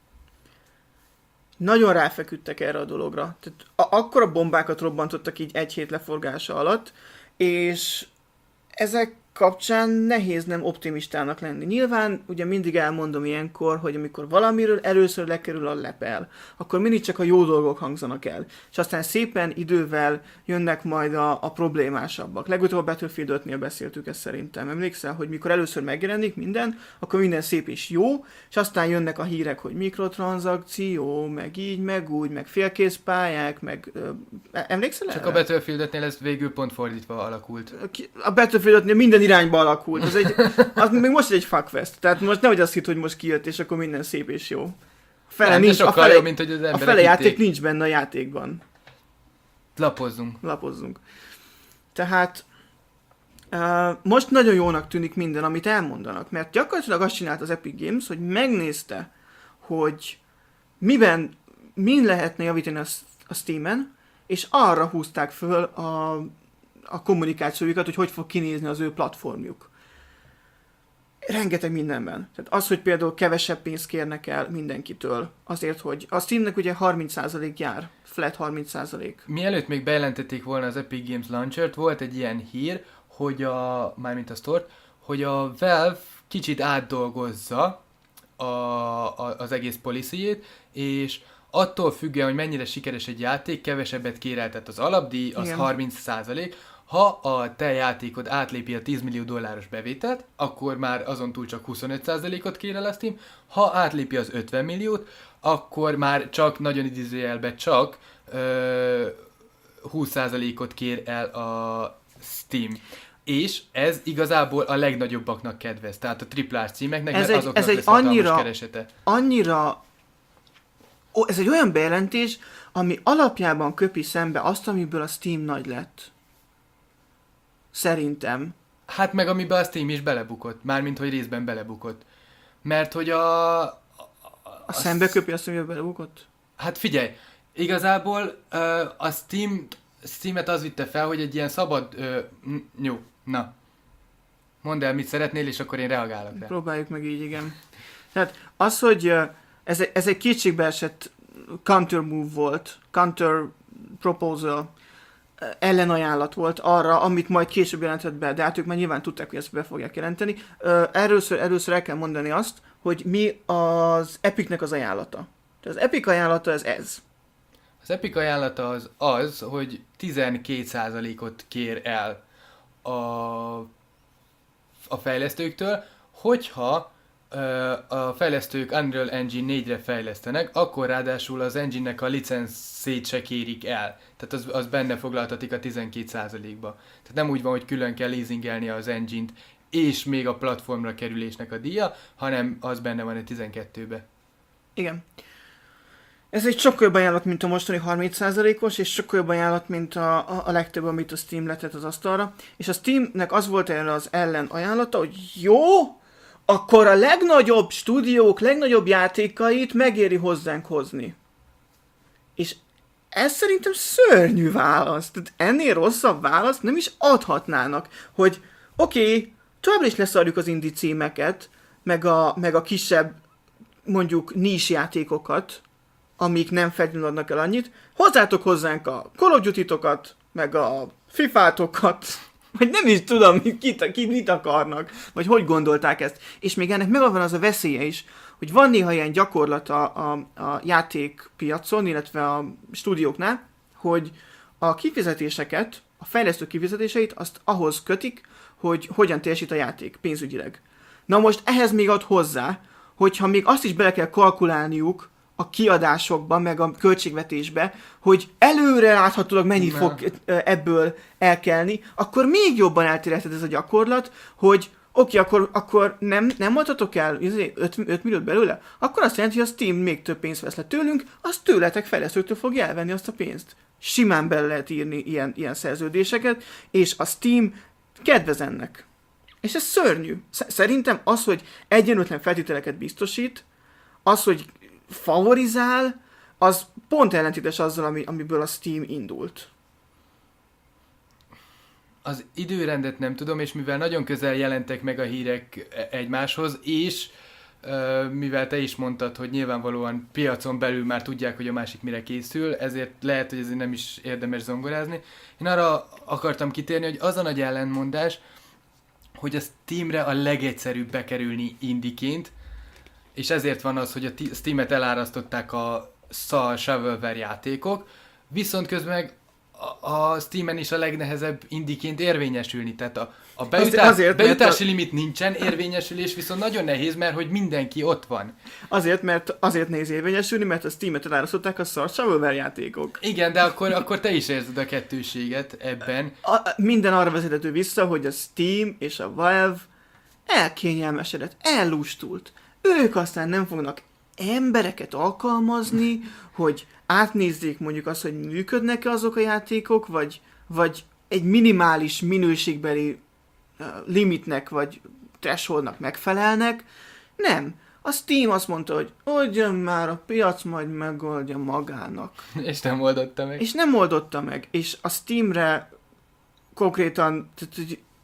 nagyon ráfeküdtek erre a dologra. Tehát a- akkora bombákat robbantottak így egy hét leforgása alatt, és ezek kapcsán nehéz nem optimistának lenni. Nyilván ugye mindig elmondom ilyenkor, hogy amikor valamiről először lekerül a lepel, akkor mindig csak a jó dolgok hangzanak el. És aztán szépen idővel jönnek majd a, a problémásabbak. Legutóbb a Battlefield ötnél beszéltük ezt szerintem. Emlékszel, hogy mikor először megjelenik minden, akkor minden szép és jó, és aztán jönnek a hírek, hogy mikrotranszakció, meg így, meg úgy, meg félkész pályák, meg... Ö, emlékszel Csak erre? a Battlefield ötnél ez végül pont fordítva alakult. A Battlefield ötnél minden irányba alakult. Az, egy, az még most egy fuckfest. Tehát most nehogy azt hitt, hogy most kijött, és akkor minden szép és jó. A fele, nem, nincs, a fele, jobb, mint hogy az a fele játék nincs benne a játékban. Lapozzunk. Lapozzunk. Tehát uh, most nagyon jónak tűnik minden, amit elmondanak, mert gyakorlatilag azt csinált az Epic Games, hogy megnézte, hogy miben, min lehetne javítani a, a Steamen, és arra húzták föl a a kommunikációjukat, hogy hogy fog kinézni az ő platformjuk. Rengeteg mindenben. Tehát az, hogy például kevesebb pénzt kérnek el mindenkitől, azért, hogy a Steamnek ugye harminc százalék jár, flat harminc százalék. Mielőtt még bejelentették volna az Epic Games Launchert, volt egy ilyen hír, hogy a, mármint a Store-t, hogy a Valve kicsit átdolgozza a, a, az egész policyjét, és attól függően, hogy mennyire sikeres egy játék, kevesebbet kér el, tehát az alapdíj az igen. harminc százalék. Ha a te játékod átlépi a tíz millió dolláros bevételt, akkor már azon túl csak huszonöt százalékot kér el a Steam. Ha átlépi az ötven milliót, akkor már csak, nagyon idézőjelben csak ö, húsz százalékot kér el a Steam. És ez igazából a legnagyobbaknak kedvez, tehát a triplás címeknek, ez mert egy, azoknak ez egy lesz hatalmas annyira, keresete. Annyira, ó, ez egy olyan bejelentés, ami alapjában köpi szembe azt, amiből a Steam nagy lett. Szerintem. Hát meg amiben a Steam is belebukott, mármint hogy részben belebukott. Mert hogy a... A, a szembe köpi azt, amiből belebukott? Hát figyelj, igazából uh, a Steam, Steamet az vitte fel, hogy egy ilyen szabad... Uh, jó, na. Mondd el, mit szeretnél, és akkor én reagálok rá. Próbáljuk meg így, igen. Tehát az, hogy uh, ez, egy, ez egy kétségbeesett counter move volt, counter proposal, ellenajánlat volt arra, amit majd később jelentett be, de hát ők már nyilván tudták, hogy ezt be fogják jelenteni. Először, először el kell mondani azt, hogy mi az Epicnek az ajánlata. Tehát az Epic ajánlata ez ez. Az Epic ajánlata az az, hogy tizenkét százalékot kér el a, a fejlesztőktől, hogyha a fejlesztők Unreal Engine négyre fejlesztenek, akkor ráadásul az engine-nek a licenszét se kérik el. Tehát az, az benne foglaltatik a tizenkét százalékba. Tehát nem úgy van, hogy külön kell leasingelni az engine-t, és még a platformra kerülésnek a díja, hanem az benne van egy tizenkettőbe. Igen. Ez egy sokkal jobb ajánlat, mint a mostani harminc százalékos, és sokkal jobb ajánlat, mint a, a, a legtöbb, amit a Steam letett az asztalra. És a Steamnek az volt erre az ellen ajánlata, hogy jó, akkor a legnagyobb stúdiók, legnagyobb játékait megéri hozzánk hozni. És ez szerintem szörnyű válasz. Tehát ennél rosszabb választ nem is adhatnának, hogy oké, okay, továbbra is leszarjuk az indie címeket, meg a, meg a kisebb, mondjuk nis játékokat, amik nem feltétlenül adnak el annyit. Hozzátok hozzánk a Call of Duty-tokat, meg a fifátokat, vagy nem is tudom, kit, kit mit akarnak, vagy hogy gondolták ezt. És még ennek megvan az a veszélye is, hogy van néha ilyen gyakorlat a, a, a játékpiacon, illetve a stúdióknál, hogy a kifizetéseket, a fejlesztő kifizetéseit azt ahhoz kötik, hogy hogyan teljesít a játék pénzügyileg. Na most ehhez még ad hozzá, hogyha még azt is bele kell kalkulálniuk a kiadásokban, meg a költségvetésbe, hogy előre láthatólag mennyit Na. fog ebből elkelni, akkor még jobban elterjedhet ez a gyakorlat, hogy oké, akkor, akkor nem, nem mondhatok el öt milliót belőle, akkor azt jelenti, hogy a Steam még több pénzt vesz le tőlünk, az tőletek fejlesztőktől fog elvenni azt a pénzt. Simán bele lehet írni ilyen, ilyen szerződéseket, és a Steam kedvez ennek. És ez szörnyű. Szerintem az, hogy egyenlőtlen feltételeket biztosít, az, hogy favorizál, az pont ellentétes azzal, ami, amiből a Steam indult. Az időrendet nem tudom, és mivel nagyon közel jelentek meg a hírek egymáshoz, és uh, mivel te is mondtad, hogy nyilvánvalóan piacon belül már tudják, hogy a másik mire készül, ezért lehet, hogy ezért nem is érdemes zongorázni. Én arra akartam kitérni, hogy az a nagy ellentmondás, hogy a Steamre a legegyszerűbb bekerülni indiként, és ezért van az, hogy a Steamet elárasztották a szar shovelware játékok, viszont közben meg a, a Steamen is a legnehezebb indiként érvényesülni, tehát a, a beütás, azért, beütási a... limit nincsen, érvényesülés viszont nagyon nehéz, mert hogy mindenki ott van. Azért, mert azért nehéz érvényesülni, mert a Steamet elárasztották a szar shovelware játékok. Igen, de akkor, akkor te is érzed a kettőséget ebben. A, minden arra vezethető vissza, hogy a Steam és a Valve elkényelmesedett, ellustult. Ők aztán nem fognak embereket alkalmazni, hogy átnézzék mondjuk azt, hogy működnek-e azok a játékok, vagy, vagy egy minimális minőségbeli uh, limitnek, vagy thresholdnak megfelelnek. Nem. A Steam azt mondta, hogy oldjon már, a piac majd megoldja magának. És nem oldotta meg. És nem oldotta meg. És a Steamre konkrétan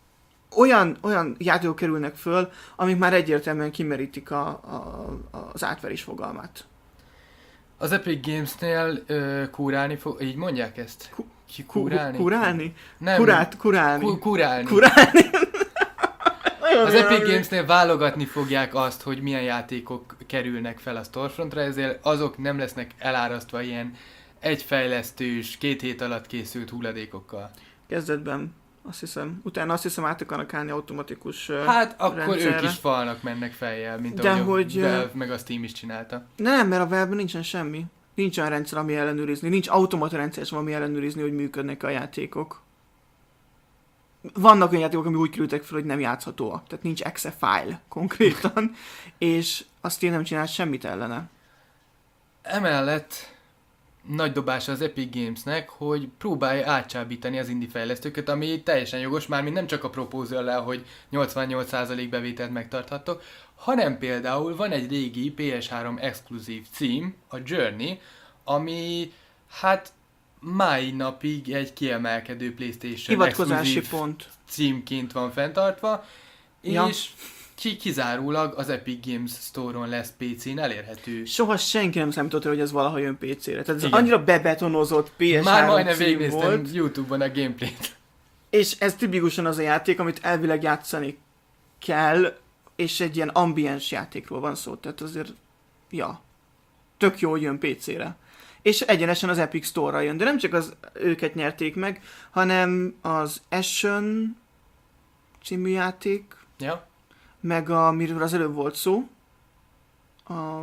olyan, olyan játékok kerülnek föl, amik már egyértelműen kimerítik a, a, az átverés fogalmát. Az Epic Games-nél ö, kurálni fog, így mondják ezt? Ku, Ki kurálni? Kurálni? Nem. Kurát, kurálni. Ku, kurálni. Kurálni. Az Epic Games-nél válogatni fogják azt, hogy milyen játékok kerülnek fel a Storefrontra, ezért azok nem lesznek elárasztva ilyen egyfejlesztős, két hét alatt készült hulladékokkal. Kezdetben, azt hiszem. Utána azt hiszem át akarnak állni automatikus Hát akkor rendszerre. ők is falnak mennek fejjel, mint De ahogy hogy, a Valve meg a Steam is csinálta. Nem, mert a Valve-ben nincsen semmi. Nincs olyan rendszer, ami ellenőrizni. Nincs automata rendszer sem, ami ellenőrizni, hogy működnek a játékok. Vannak olyan játékok, ami úgy kerültek fel, hogy nem játszhatóak. Tehát nincs exe file konkrétan. És a Steam nem csinál semmit ellene. Emellett nagy dobása az Epic Gamesnek, hogy próbálja átcsábítani az indie fejlesztőket, ami teljesen jogos, mármint nem csak a proposal-lel, hogy nyolcvannyolc százalék bevételt megtarthattok, hanem például van egy régi pé es három exkluzív cím, a Journey, ami hát mai napig egy kiemelkedő PlayStation Hivatkozási exkluzív pont. címként van fenntartva, Ja. és ki kizárólag az Epic Games Store-on lesz pé cén elérhető. Soha senki nem számított rá, hogy ez valaha jön pé cére. Tehát ez Igen. annyira bebetonozott pé es három Már majdnem cím végignéztem volt. YouTube-on a gameplayt. És ez tipikusan az a játék, amit elvileg játszani kell, és egy ilyen ambiens játékról van szó. Tehát azért, ja, tök jó, hogy jön pé cére. És egyenesen az Epic Store-ra jön. De nem csak az őket nyerték meg, hanem az Ashen című játék, Ja? meg amiről az előbb volt szó, a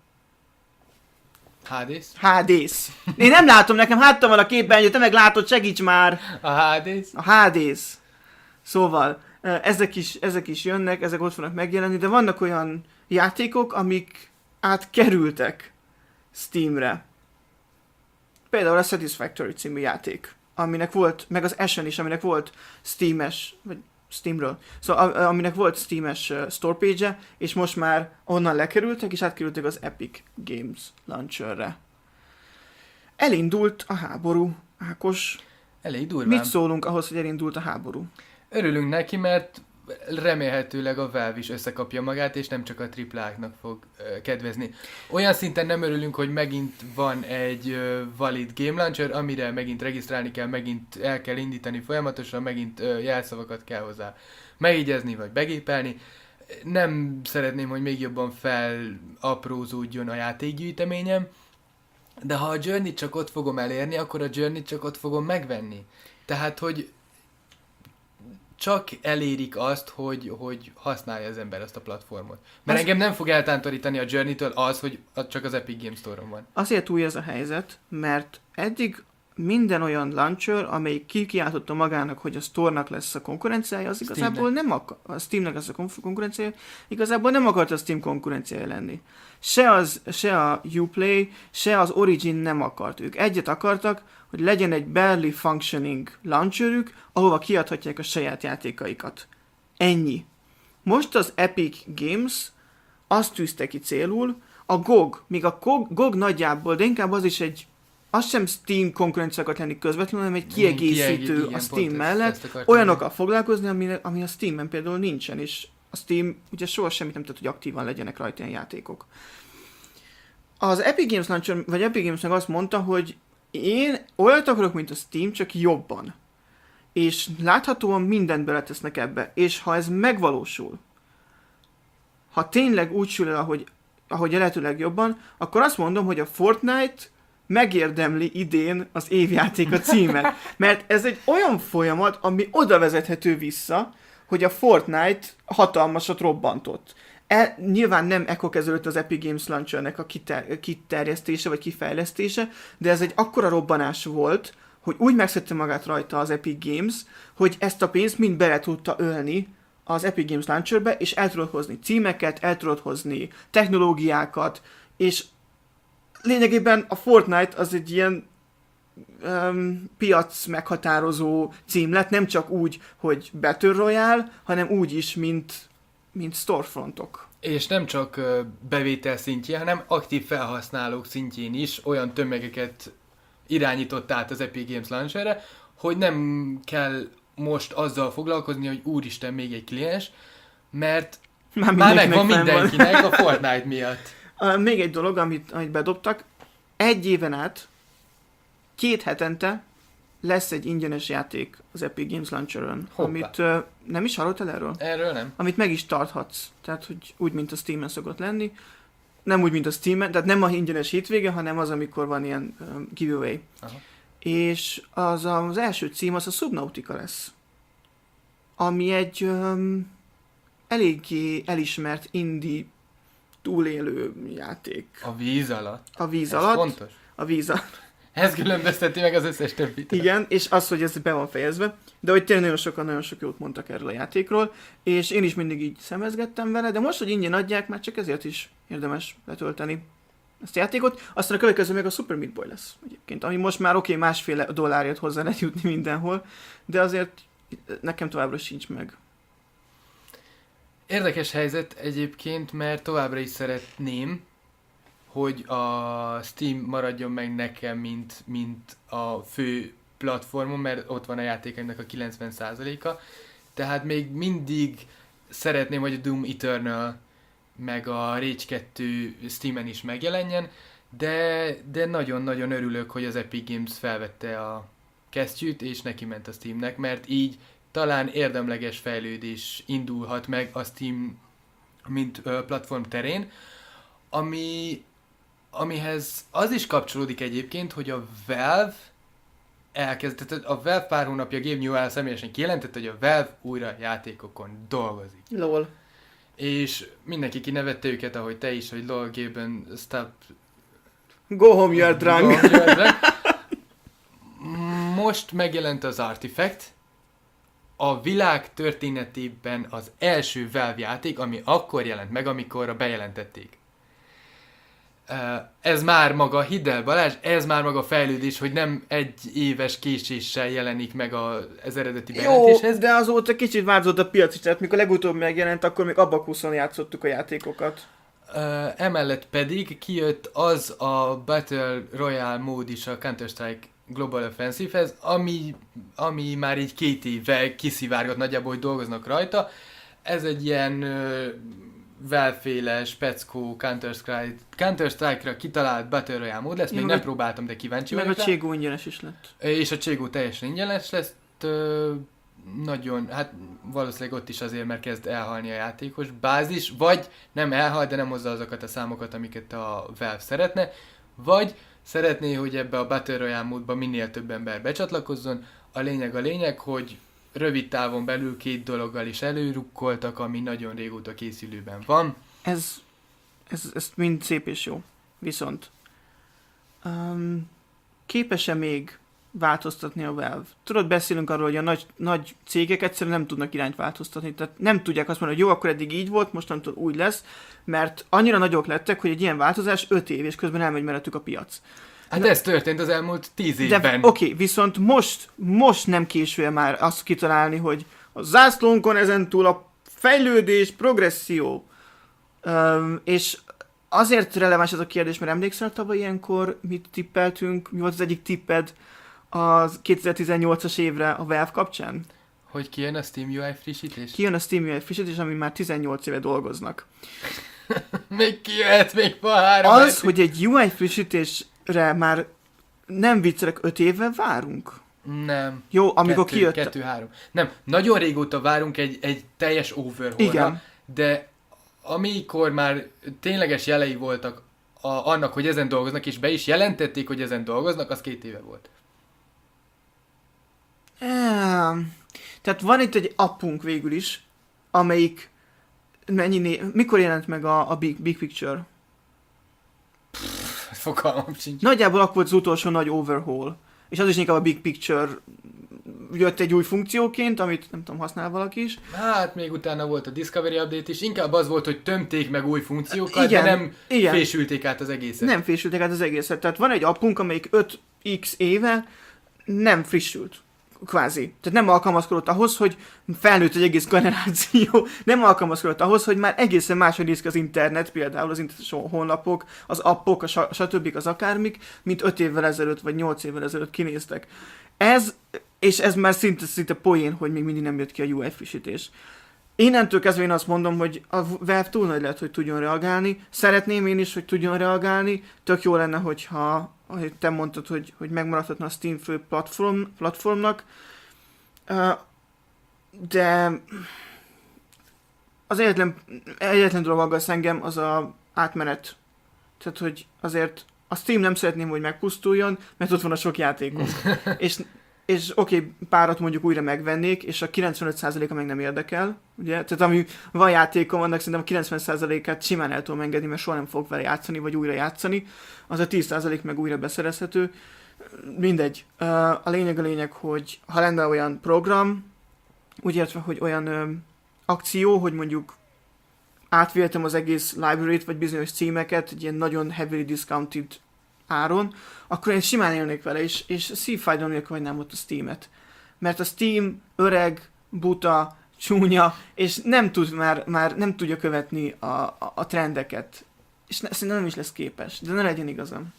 Hades? Hades. Én nem látom, nekem háttam van a képen, hogy te meg látod, segíts már! A Hades? A Hades. Szóval, ezek is, ezek is jönnek, ezek ott fognak megjelenni, de vannak olyan játékok, amik átkerültek Steamre. Például a Satisfactory című játék, aminek volt, meg az Ashen is, aminek volt Steam-es, vagy Steamről, szóval aminek volt Steam-es uh, store page-e, és most már onnan lekerültek, és átkerültek az Epic Games Launcher-re. Elindult a háború, Ákos. Elég durván. Mit szólunk ahhoz, hogy elindult a háború? Örülünk neki, mert remélhetőleg a Valve is összekapja magát, és nem csak a tripláknak fog ö, kedvezni. Olyan szinten nem örülünk, hogy megint van egy ö, valid game launcher, amire megint regisztrálni kell, megint el kell indítani folyamatosan, megint ö, jelszavakat kell hozzá megjegyezni vagy begépelni. Nem szeretném, hogy még jobban felaprózódjon a játékgyűjteményem, de ha a Journey-t csak ott fogom elérni, akkor a Journey-t csak ott fogom megvenni. Tehát, hogy csak elérik azt, hogy, hogy használja az ember ezt a platformot. Mert Az... engem nem fog eltántorítani a Journey-től az, hogy csak az Epic Games Store-on van. Azért új ez a helyzet, mert eddig minden olyan launcher, amelyik kikiáltotta magának, hogy a Store-nak lesz a konkurenciája, az igazából Steamnek. nem akar, a Steamnek lesz a konkurenciája, igazából nem akart a Steam konkurenciája lenni. Se, az, se a Uplay, se az Origin nem akart. Ők egyet akartak, hogy legyen egy barely functioning launcherük, ahova kiadhatják a saját játékaikat. Ennyi. Most az Epic Games azt tűzte ki célul, a gé o gé, míg a gé o gé nagyjából, de inkább az is egy, az sem Steam konkurencia akart lenni közvetlenül, hanem egy kiegészítő Kiegé- igen, a Steam pont mellett, ezt- ezt akartam olyanokkal foglalkozni, ami, ami a Steamben például nincsen, és a Steam ugye soha semmit nem tett, hogy aktívan legyenek rajta ilyen játékok. Az Epic Games Launcher, vagy Epic Games meg azt mondta, hogy én olyat akarok, mint a Steam, csak jobban. És láthatóan mindent beletesznek ebbe. És ha ez megvalósul, ha tényleg úgy sül el, ahogy, ahogy lehetőleg jobban, akkor azt mondom, hogy a Fortnite megérdemli idén az évjáték a címet. Mert ez egy olyan folyamat, ami oda vezethető vissza, hogy a Fortnite hatalmasat robbantott. E, nyilván nem ekkor kezdődött az Epic Games Launchernek a kiter- kiterjesztése vagy kifejlesztése, de ez egy akkora robbanás volt, hogy úgy megszedte magát rajta az Epic Games, hogy ezt a pénzt mind bele tudta ölni az Epic Games Launcherbe, és el tudod hozni címeket, el tudod hozni technológiákat, és lényegében a Fortnite az egy ilyen um, piac meghatározó cím lett, nem csak úgy, hogy Battle Royale, hanem úgy is, mint, mint storefrontok. És nem csak ö, bevétel szintjén, hanem aktív felhasználók szintjén is olyan tömegeket irányított át az Epic Games Launcherre, hogy nem kell most azzal foglalkozni, hogy úristen, még egy kliens, mert Már, már megvan fenn mindenkinek a Fortnite miatt. Uh, még egy dolog, amit, amit bedobtak, egy éven át, két hetente lesz egy ingyenes játék az Epic Games Launcher-ön, Hoppá. amit uh, nem is hallottál erről? Erről nem. Amit meg is tarthatsz, tehát hogy úgy, mint a Steam-en szokott lenni, nem úgy, mint a Steam-en, tehát nem a ingyenes hétvége, hanem az, amikor van ilyen um, giveaway. Aha. És az az első cím az a Subnautica lesz, ami egy um, eléggé elismert indie túlélő játék. A víz alatt. A víz Ez alatt. fontos. A víz alatt. Ez különbözteti meg az összes többit. Igen, és az, hogy ez be van fejezve, de hogy tényleg nagyon sokan nagyon sok jót mondtak erről a játékról, és én is mindig így szemezgettem vele, de most, hogy ingyen adják, már csak ezért is érdemes letölteni ezt a játékot. Aztán a következő meg a Super Meat Boy lesz egyébként, ami most már oké, okay, másféle dollárért hozzá lehet jutni mindenhol, de azért nekem továbbra sincs meg. Érdekes helyzet egyébként, mert továbbra is szeretném, hogy a Steam maradjon meg nekem, mint, mint a fő platformon, mert ott van a játékaimnak a kilencven százaléka. Tehát még mindig szeretném, hogy a Doom Eternal meg a Rage kettő Steamen is megjelenjen, de, de nagyon-nagyon örülök, hogy az Epic Games felvette a kesztyűt, és neki ment a Steamnek, mert így talán érdemleges fejlődés indulhat meg a Steam mint ö, platform terén, ami, amihez az is kapcsolódik egyébként, hogy a Valve elkezdett, a Valve pár hónapja Gabe Newell személyesen kijelentette, hogy a Valve újra játékokon dolgozik. Lol. És mindenki kinevette őket, ahogy te is, hogy lol, Gaben, stop. Go home, you are drunk. Go home, you are drunk. Most megjelent az Artifact, a világ történetében az első Valve játék, ami akkor jelent meg, amikor bejelentették. Ez már maga, hidd el Balázs, ez már maga fejlődés, hogy nem egy éves késéssel jelenik meg az eredeti bejelentéshez. Jó, de azóta kicsit változott a piac is, tehát mikor legutóbb megjelent, akkor még Abakuszon játszottuk a játékokat. Uh, emellett pedig kijött az a Battle Royale mód is a Counter-Strike Global Offensive-hez, ami, ami már így két éve kiszivárgott nagyjából, hogy dolgoznak rajta. Ez egy ilyen uh, Valve-féle, speckó Counter-Strike, Counter-Strike-ra kitalált Battle Royale mód lesz, még nem a, próbáltam, de kíváncsi meg vagyok a Cségó ingyenes is lett. És a Cségó teljesen ingyenes lesz, uh, nagyon, hát valószínűleg ott is azért, mert kezd elhalni a játékos bázis, vagy nem elhal, de nem hozza azokat a számokat, amiket a Valve szeretne, vagy szeretné, hogy ebbe a Battle Royale módba minél több ember becsatlakozzon. A lényeg a lényeg, hogy rövid távon belül két dologgal is előrukkoltak, ami nagyon régóta készülőben van. Ez, ez, ez mind szép és jó. Viszont um, képes-e még változtatni a Valve? Tudod, beszélünk arról, hogy a nagy, nagy cégek egyszerűen nem tudnak irányt változtatni. Tehát nem tudják azt mondani, hogy jó, akkor eddig így volt, mostantól úgy lesz, mert annyira nagyok lettek, hogy egy ilyen változás öt év, és közben elmegy mellettük a piac. Hát ez történt az elmúlt tíz évben. Oké, okay, viszont most, most nem késő már azt kitalálni, hogy a zászlónkon ezentúl a fejlődés, progresszió. Um, és azért releváns ez a kérdés, mert emlékszel tavaly ilyenkor mit tippeltünk, mi volt az egyik tipped a kétezer-tizennyolcas évre a Valve kapcsán? Hogy kijön a Steam u i frissítés? Kijön a Steam u i frissítés, ami már tizennyolc éve dolgoznak. Még kijöhet, még van három. Az, egy... hogy egy u i frissítésre már nem viccelek, öt éve várunk. Nem. Jó, amikor kettő, kijött. Kettő-három. Nem, nagyon régóta várunk egy, egy teljes overhaulra, de amikor már tényleges jelei voltak a, annak, hogy ezen dolgoznak, és be is jelentették, hogy ezen dolgoznak, az két éve volt. Um, tehát van itt egy appunk végül is, amelyik mennyi né- mikor jelent meg a, a Big, Big Picture? Pff, fogalmam sincs. Nagyjából akkor volt az utolsó nagy overhaul. És az is inkább a Big Picture jött egy új funkcióként, amit nem tudom, használ valaki is. Hát még utána volt a Discovery Update is, inkább az volt, hogy tömték meg új funkciókat, igen, de nem igen. fésülték át az egészet. Nem fésülték át az egészet. Tehát van egy appunk, amelyik öt x éve nem frissült. Kvázi. Tehát nem alkalmazkodott ahhoz, hogy felnőtt egy egész generáció, nem alkalmazkodott ahhoz, hogy már egészen máshogy néz ki az internet, például az internetes honlapok, az appok, a stb. Az akármik, mint öt évvel ezelőtt, vagy nyolc évvel ezelőtt kinéztek. Ez és ez már szinte, szinte poén, hogy még mindig nem jött ki a u i frissítés. Innentől kezdve én azt mondom, hogy a Valve túl nagy lehet, hogy tudjon reagálni. Szeretném én is, hogy tudjon reagálni. Tök jó lenne, hogyha, ahogy te mondtad, hogy, hogy megmaradhatna a Steam fő platform, platformnak. De az egyetlen, egyetlen dolog aggaszt engem, az a átmenet. Tehát, hogy azért a Steam nem szeretném, hogy megpusztuljon, mert ott van a sok játékom. és és oké, okay, párat mondjuk újra megvennék, és a kilencvenöt százaléka meg nem érdekel, ugye? Tehát ami van játékom, annak szerintem a kilencven százalékát simán el tudom engedni, mert soha nem fogok vele játszani, vagy újra játszani. Az a tíz százalék meg újra beszerezhető. Mindegy. A lényeg a lényeg, hogy ha lenne olyan program, úgy értve, hogy olyan ö, akció, hogy mondjuk átvéltem az egész library-t, vagy bizonyos címeket, egy ilyen nagyon heavily discounted áron, akkor én simán élnék vele, és, és szívfájdalom nélkül hagynám ott a Steam-et. Mert a Steam öreg, buta, csúnya, és nem tud már, már nem tudja követni a, a, a trendeket. És ne, szerintem nem is lesz képes, de ne legyen igazam.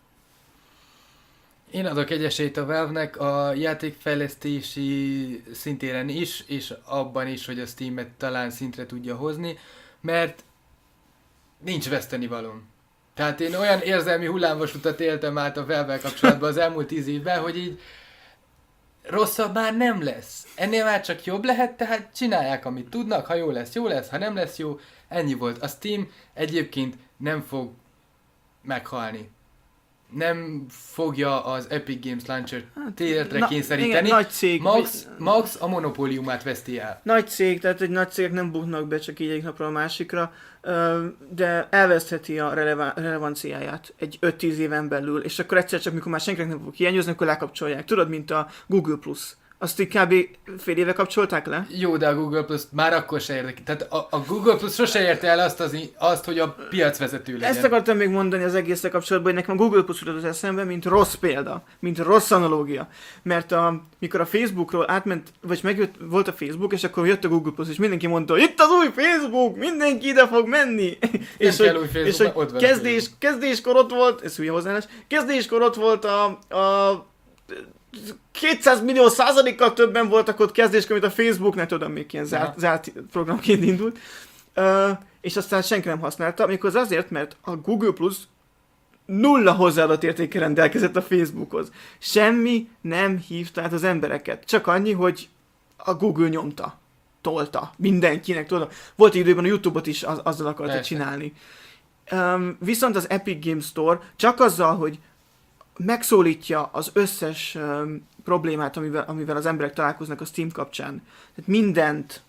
Én adok egy esélyt a Valve-nek a játékfejlesztési szintéren is, és abban is, hogy a Steam-et talán szintre tudja hozni, mert nincs vesztenivalóm. Tehát én olyan érzelmi hullámvasutat éltem át a Valve-vel kapcsolatban az elmúlt tíz évben, hogy így rosszabb már nem lesz. Ennél már csak jobb lehet, tehát csinálják, amit tudnak, ha jó lesz, jó lesz, ha nem lesz jó, ennyi volt. A Steam egyébként nem fog meghalni. Nem fogja az Epic Games Launcher térdre Na, kényszeríteni. Igen, nagy cég. Max, Max a monopóliumát veszti el. Nagy cég, tehát egy nagy cégek nem buknak be csak így egyik napról a másikra, de elvesztheti a releva- relevanciáját egy öt-tíz éven belül, és akkor egyszer csak, mikor már senkinek nem fog hiányozni, akkor lekapcsolják. Tudod, mint a Google Plus. Azt így kb. Fél éve kapcsolták le? Jó, de a Google Plus már akkor se érdekel. Tehát a, a Google Plus sose érte el azt, az, azt, hogy a piacvezető legyen. Ezt akartam még mondani az egészre kapcsolatban, hogy nekem a Google Plus jutott az eszembe, mint rossz példa, mint rossz analógia. Mert a, mikor a Facebookról átment, vagy megjött, volt a Facebook, és akkor jött a Google Plus, és mindenki mondta, itt az új Facebook, mindenki ide fog menni. és hogy, új Facebook, és hogy ott kezdés, kezdéskor ott volt, ez hülye hozzáállás, kezdéskor ott volt a, a kétszáz millió százalékkal többen voltak ott kezdéskor, mint a Facebook, ne tudom, még ilyen zárt, zárt programként indult. Uh, és aztán senki nem használta, amikor azért, mert a Google Plus nulla hozzáadott értékkel rendelkezett a Facebookhoz. Semmi nem hívta át az embereket. Csak annyi, hogy a Google nyomta, tolta, mindenkinek, tudom. Volt időben a YouTube-ot is az, azzal akarta Persze. csinálni. Um, viszont az Epic Games Store csak azzal, hogy megszólítja az összes um, problémát, amivel, amivel az emberek találkoznak a Steam kapcsán. Tehát mindent,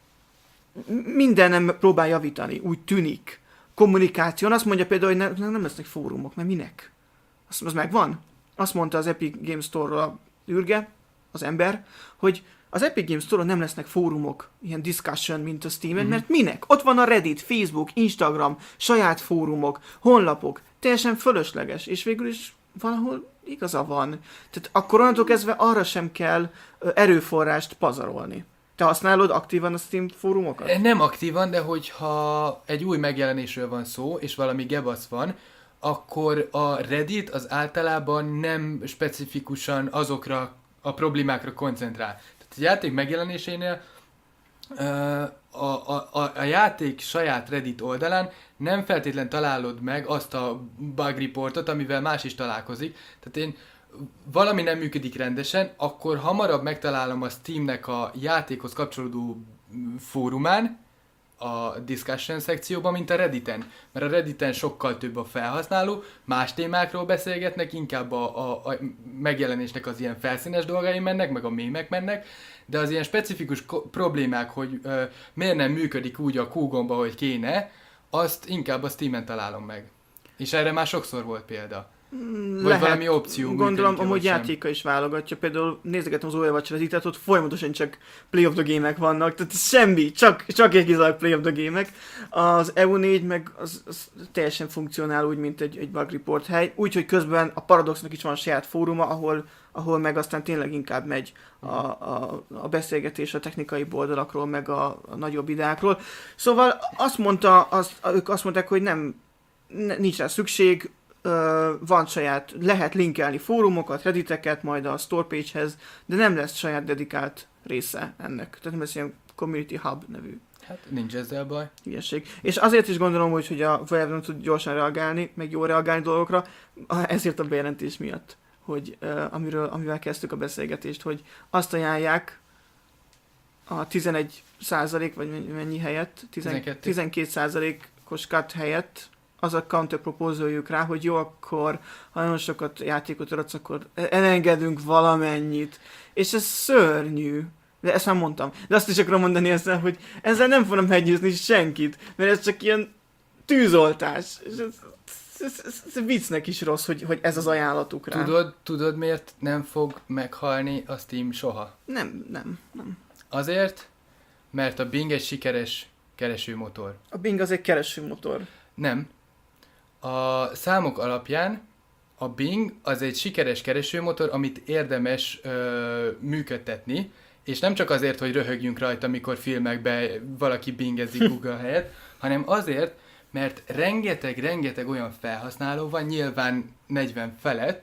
mindennem próbál javítani, úgy tűnik. Kommunikáción, azt mondja például, hogy ne, nem lesznek fórumok, mert minek? Az, az megvan. Azt mondta az Epic Games Store-ról a űrge, az ember, hogy az Epic Games Store-on nem lesznek fórumok, ilyen discussion, mint a Steam-en, mm-hmm. mert minek? Ott van a Reddit, Facebook, Instagram, saját fórumok, honlapok, teljesen fölösleges, és végül is valahol igaza van. Tehát akkor onnantól kezdve arra sem kell erőforrást pazarolni. Te használod aktívan a Steam fórumokat? Nem aktívan, de hogyha egy új megjelenésről van szó, és valami gebasz van, akkor a Reddit az általában nem specifikusan azokra a problémákra koncentrál. Tehát a játék megjelenésénél a, a, a, a játék saját Reddit oldalán nem feltétlen találod meg azt a bug reportot, amivel más is találkozik. Tehát én valami nem működik rendesen, akkor hamarabb megtalálom a Steamnek a játékhoz kapcsolódó fórumán, a discussion szekcióban, mint a Redditen. Mert a Redditen sokkal több a felhasználó, más témákról beszélgetnek, inkább a, a, a megjelenésnek az ilyen felszínes dolgai mennek, meg a mémek mennek, de az ilyen specifikus ko- problémák, hogy ö, miért nem működik úgy a Q-gomba, hogy kéne, azt inkább a Steamen találom meg. És erre már sokszor volt példa. Vagy lehet, valami opció. Gondolom, amúgy játéka is válogatja. Például nézegetem az Overwatch Reddit-et, ott folyamatosan csak Play of the Game-ek vannak, tehát semmi, csak, csak egy kizárólag Play of the Game-ek. Az E U négy meg az, az teljesen funkcionál úgy, mint egy, egy bug report hely, úgyhogy közben a Paradoxnak is van saját fóruma, ahol, ahol meg aztán tényleg inkább megy a, a, a beszélgetés a technikai oldalakról, meg a, a nagyobb ideákról. Szóval azt mondta, azt, ők azt mondták, hogy nem, nincs rá szükség, ö, van saját, lehet linkelni fórumokat, redditeket majd a store page-hez, de nem lesz saját dedikált része ennek. Tehát nem lesz ilyen Community Hub nevű. Hát nincs ezzel baj. Ilyeség. És azért is gondolom, hogy, hogy a Valve nem tud gyorsan reagálni, meg jól reagálni dolgokra, ezért a bejelentés miatt, hogy uh, amiről, amivel kezdtük a beszélgetést, hogy azt ajánlják a tizenegy százalék, vagy mennyi helyett, tizenkét tizenkét százalékos cut helyett, az a counter proposal rá, hogy jó, akkor ha nagyon sokat játékot adsz, akkor elengedünk valamennyit. És ez szörnyű. De ezt már mondtam. De azt is akarom mondani ezzel, hogy ezzel nem fogom meggyőzni senkit, mert ez csak ilyen tűzoltás. És ez, ez, ez, ez viccnek is rossz, hogy, hogy ez az ajánlatuk rá. Tudod, tudod, miért nem fog meghalni a Steam soha? Nem, nem, nem. Azért, mert a Bing egy sikeres keresőmotor. A Bing az egy keresőmotor. Nem. A számok alapján a Bing az egy sikeres keresőmotor, amit érdemes ö, működtetni, és nem csak azért, hogy röhögjünk rajta, amikor filmekben valaki bingezik Google helyett, hanem azért, mert rengeteg-rengeteg olyan felhasználó van, nyilván negyven felett,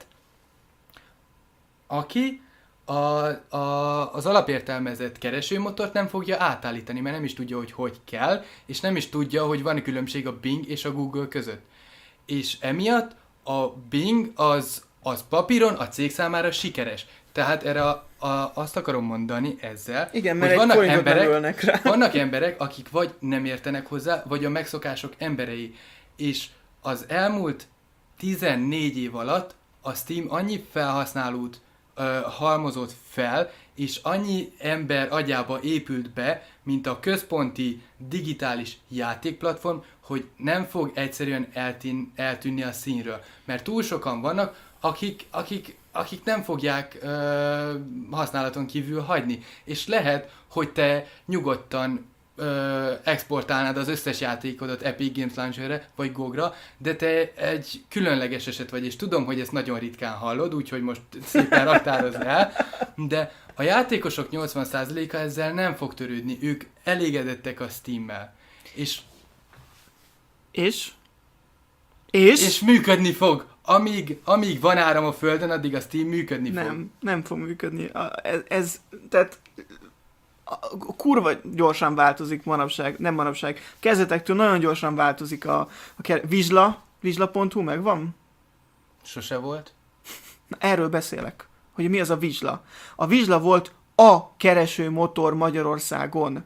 aki a, a, az alapértelmezett keresőmotort nem fogja átállítani, mert nem is tudja, hogy hogy kell, és nem is tudja, hogy van különbség a Bing és a Google között. És emiatt a Bing az, az papíron a cég számára sikeres. Tehát erre a, a, azt akarom mondani ezzel, igen, mert hogy egy vannak emberek, rá. vannak emberek, akik vagy nem értenek hozzá, vagy a megszokások emberei. És az elmúlt tizennégy év alatt a Steam annyi felhasználót ö, halmozott fel, és annyi ember agyába épült be, mint a központi digitális játékplatform, hogy nem fog egyszerűen eltűn, eltűnni a színről. Mert túl sokan vannak, akik, akik, akik nem fogják ö, használaton kívül hagyni. És lehet, hogy te nyugodtan ö, exportálnád az összes játékodat Epic Games Launcherre, vagy Gogra, de te egy különleges eset vagy, és tudom, hogy ezt nagyon ritkán hallod, úgyhogy most szépen raktározz el, de a játékosok nyolcvan százaléka ezzel nem fog törődni, ők elégedettek a Steammel. És És? És? És működni fog. Amíg, amíg van áram a földön, addig a Steam működni nem, fog. Nem, nem fog működni. A, ez, ez, tehát a, kurva gyorsan változik manapság, nem manapság, kezdetektől nagyon gyorsan változik a, a ker- Vizsla, vizsla pont hu megvan? Sose volt. Na, erről beszélek, hogy mi az a Vizsla. A Vizsla volt a keresőmotor Magyarországon.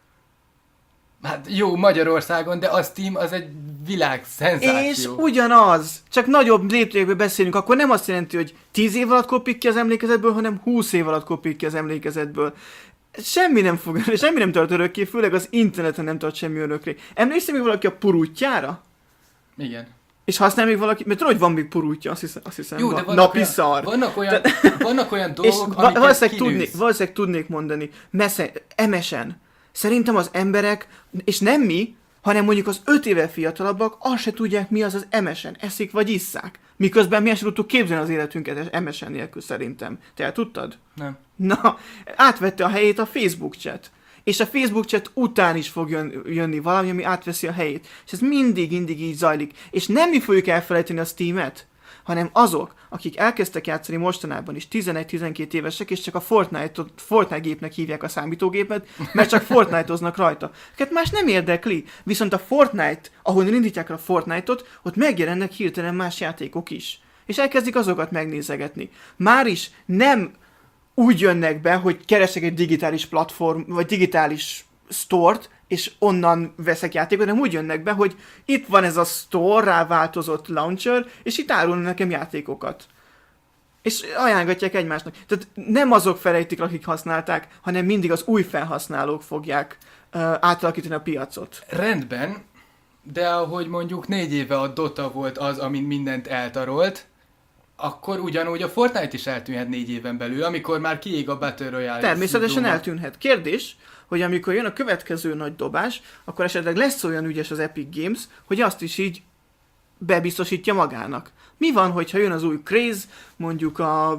Hát jó, Magyarországon, de a Steam az egy világ szenzáció. És ugyanaz, csak nagyobb léptékben beszélünk, akkor nem azt jelenti, hogy tíz év alatt kopik ki az emlékezetből, hanem húsz év alatt kopik ki az emlékezetből. Semmi nem fog, semmi nem tart örökké, főleg az interneten nem tart semmi örökké. Emlékszel még valaki a purútjára? Igen. És használ még valaki, mert tudom, hogy van még purútja, azt hiszem, azt hiszem jó, van. de vannak Napi olyan, szar. Vannak olyan, vannak olyan dolgok, és amiket valószínűleg kinősz. tudnék, valószínűleg tudnék mondani, messze, emesen. Szerintem az emberek, és nem mi, hanem mondjuk az öt éve fiatalabbak, azt se tudják, mi az az emesen, eszik vagy isszák. Miközben mi sem tudtuk képzelni az életünket emesen nélkül szerintem. Te el tudtad? Nem. Na, átvette a helyét a Facebook chat. És a Facebook chat után is fog jön, jönni valami, ami átveszi a helyét. És ez mindig, mindig így zajlik. És nem mi fogjuk elfelejteni a Steamet, hanem azok, akik elkezdtek játszani mostanában is tizenegy-tizenkét évesek, és csak a Fortnite, Fortnite gépnek hívják a számítógépet, mert csak Fortnite-oznak rajta. Őket más nem érdekli, viszont a Fortnite, ahol indítják a Fortnite-ot, ott megjelennek hirtelen más játékok is. És elkezdik azokat megnézegetni. Már is nem úgy jönnek be, hogy keresek egy digitális platform, vagy digitális store-t, és onnan veszek játékot, hanem úgy jönnek be, hogy itt van ez a store, ráváltozott launcher, és itt árulnak nekem játékokat. És ajánlgatják egymásnak. Tehát nem azok felejtik, akik használták, hanem mindig az új felhasználók fogják uh, átalakítani a piacot. Rendben, de ahogy mondjuk négy éve a Dota volt az, amin mindent eltarolt, akkor ugyanúgy a Fortnite is eltűnhet négy éven belül, amikor már kiég a Battle Royale. Természetesen duma. eltűnhet. Kérdés, hogy amikor jön a következő nagy dobás, akkor esetleg lesz olyan ügyes az Epic Games, hogy azt is így bebiztosítja magának. Mi van, hogyha jön az új Craze, mondjuk a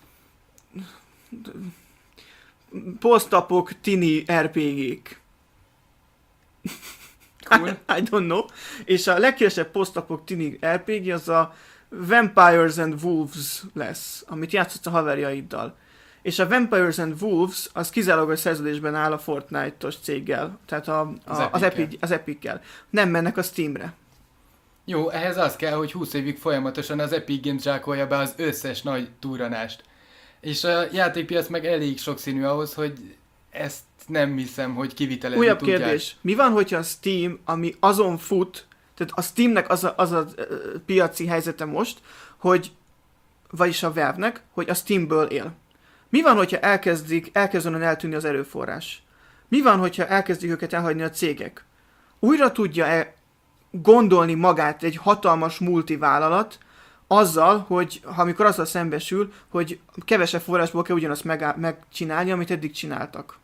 posztapok tini er pé gé-k. Cool. I don't know. És a legkevesebb posztapok tini er pé gé az a Vampires and Wolves lesz, amit játszhatsz a haverjaiddal. És a Vampires and Wolves az kizárólagos szerződésben áll a Fortnite-os céggel, tehát a, a, az, az, Epic, az Epic-kel. Nem mennek a Steamre. Jó, ehhez az kell, hogy húsz évig folyamatosan az Epic Games zsákolja be az összes nagy túranást. És a játékpiac meg elég sokszínű ahhoz, hogy ezt nem hiszem, hogy kivitelezni Újabb tudják. kérdés. Mi van, hogyha a Steam, ami azon fut, tehát a Steamnek az a, az a piaci helyzete most, hogy, vagyis a Valve-nek, hogy a Steamből él. Mi van, hogyha elkezdik, elkezdenek eltűnni az erőforrás? Mi van, hogyha elkezdik őket elhagyni a cégek? Újra tudja-e gondolni magát egy hatalmas multivállalat azzal, hogy ha amikor azzal szembesül, hogy kevesebb forrásból kell ugyanazt meg, megcsinálni, amit eddig csináltak?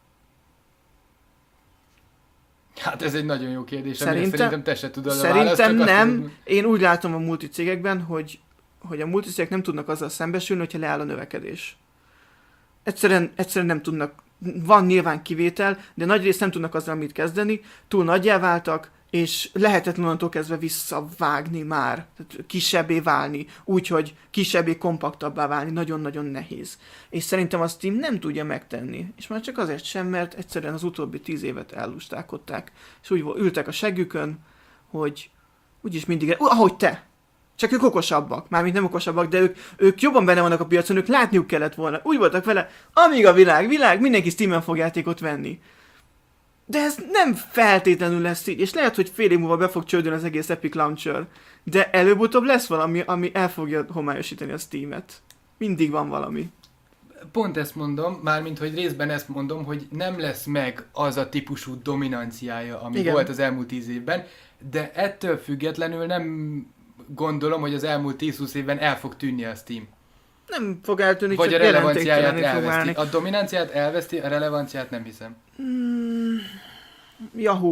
Hát ez egy nagyon jó kérdés, Szerintem, szerintem te se tudod a Szerintem választ, nem. tudod... Én úgy látom a multicégekben, hogy, hogy a multicégek nem tudnak azzal szembesülni, hogyha leáll a növekedés. Egyszerűen, egyszerűen nem tudnak, van nyilván kivétel, de nagyrészt nem tudnak azzal mit kezdeni, túl nagyjá váltak, és lehetetlen onnantól kezdve visszavágni már, tehát kisebbé válni, úgyhogy kisebbé, kompaktabbá válni, nagyon-nagyon nehéz. És szerintem a Steam nem tudja megtenni, és már csak azért sem, mert egyszerűen az utóbbi tíz évet ellustálkodták, és úgy ültek a seggükön, hogy úgyis mindig, ahogy te, csak ők okosabbak, mármint nem okosabbak, de ők, ők jobban benne vannak a piacon, ők látniuk kellett volna. Úgy voltak vele, amíg a világ, világ, mindenki Steamen fog játékot venni. De ez nem feltétlenül lesz így, és lehet, hogy fél év múlva be fog csődölni az egész Epic Launcher, de előbb-utóbb lesz valami, ami el fogja homályosítani a Steamet. Mindig van valami. Pont ezt mondom, mármint, hogy részben ezt mondom, hogy nem lesz meg az a típusú dominanciája, ami Igen. volt az elmúlt tíz évben, de ettől függetlenül nem gondolom, hogy az elmúlt tíz-húsz évben el fog tűnni a Steam. Nem fog eltűnni, Vagy a csak relevanciáját jelentéktelenné fog elveszti. válni. A dominanciát elveszti, a relevanciát nem hiszem. Mm, Yahoo.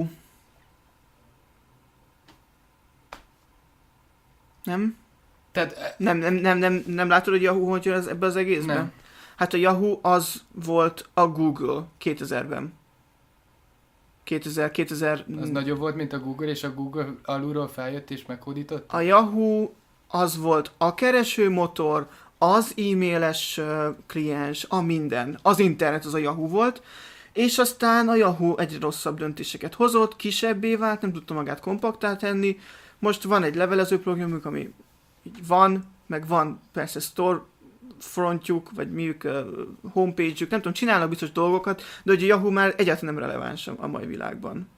Nem? Tehát Nem, nem, nem, nem, nem látod, hogy Yahoo hogy jön ez ebbe az egészben? nem. Hát a Yahoo az volt a Google kétezerben. kétezer, kétezer... Az nagyobb volt, mint a Google, és a Google alulról feljött és meghódított? A Yahoo az volt a keresőmotor, az e-mailes uh, kliens, a minden. Az internet az a Yahoo volt, és aztán a Yahoo egyre rosszabb döntéseket hozott, kisebbé vált, nem tudta magát kompaktá tenni. Most van egy levelező programjuk, ami így van, meg van persze store frontjuk, vagy miük, uh, homepage-ük, nem tudom, csinálnak biztos dolgokat, de hogy a Yahoo már egyáltalán nem releváns a mai világban.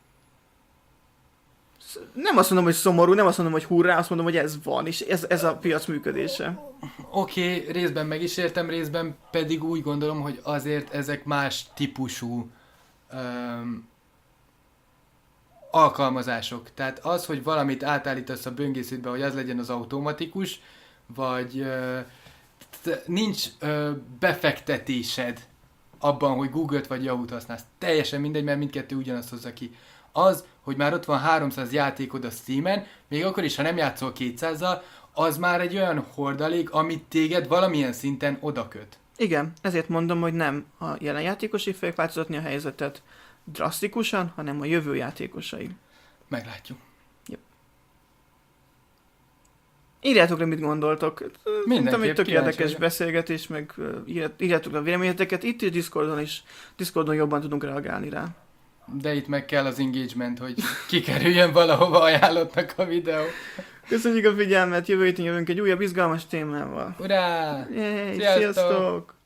Nem azt mondom, hogy szomorú, nem azt mondom, hogy hurrá, azt mondom, hogy ez van, és ez, ez a piac működése. Oké, okay, részben meg is értem, részben pedig úgy gondolom, hogy azért ezek más típusú um, alkalmazások. Tehát az, hogy valamit átállítasz a böngésződbe, hogy az legyen az automatikus, vagy uh, nincs uh, befektetésed abban, hogy Google-t vagy Yahoo-t használsz. Teljesen mindegy, mert mindkettő ugyanazt hozza ki. Az, hogy már ott van háromszáz játékod a Steamen, még akkor is, ha nem játszol kétszázzal, az már egy olyan hordalék, amit téged valamilyen szinten odaköt. Igen, ezért mondom, hogy nem a jelen játékosai fogják változtatni a helyzetet drasztikusan, hanem a jövő játékosai. Meglátjuk. Yep. Írjátok le, mit gondoltok. Szerintem egy tök érdekes vagyok. Beszélgetés, meg írjátok le a véleményeteket. Itt is Discordon is. Discordon jobban tudunk reagálni rá. De itt meg kell az engagement, hogy kikerüljön valahova ajánlottnak a videó. Köszönjük a figyelmet, jövő héten jövünk egy újabb izgalmas témával. Urá! Yay, Sziasztok! sziasztok!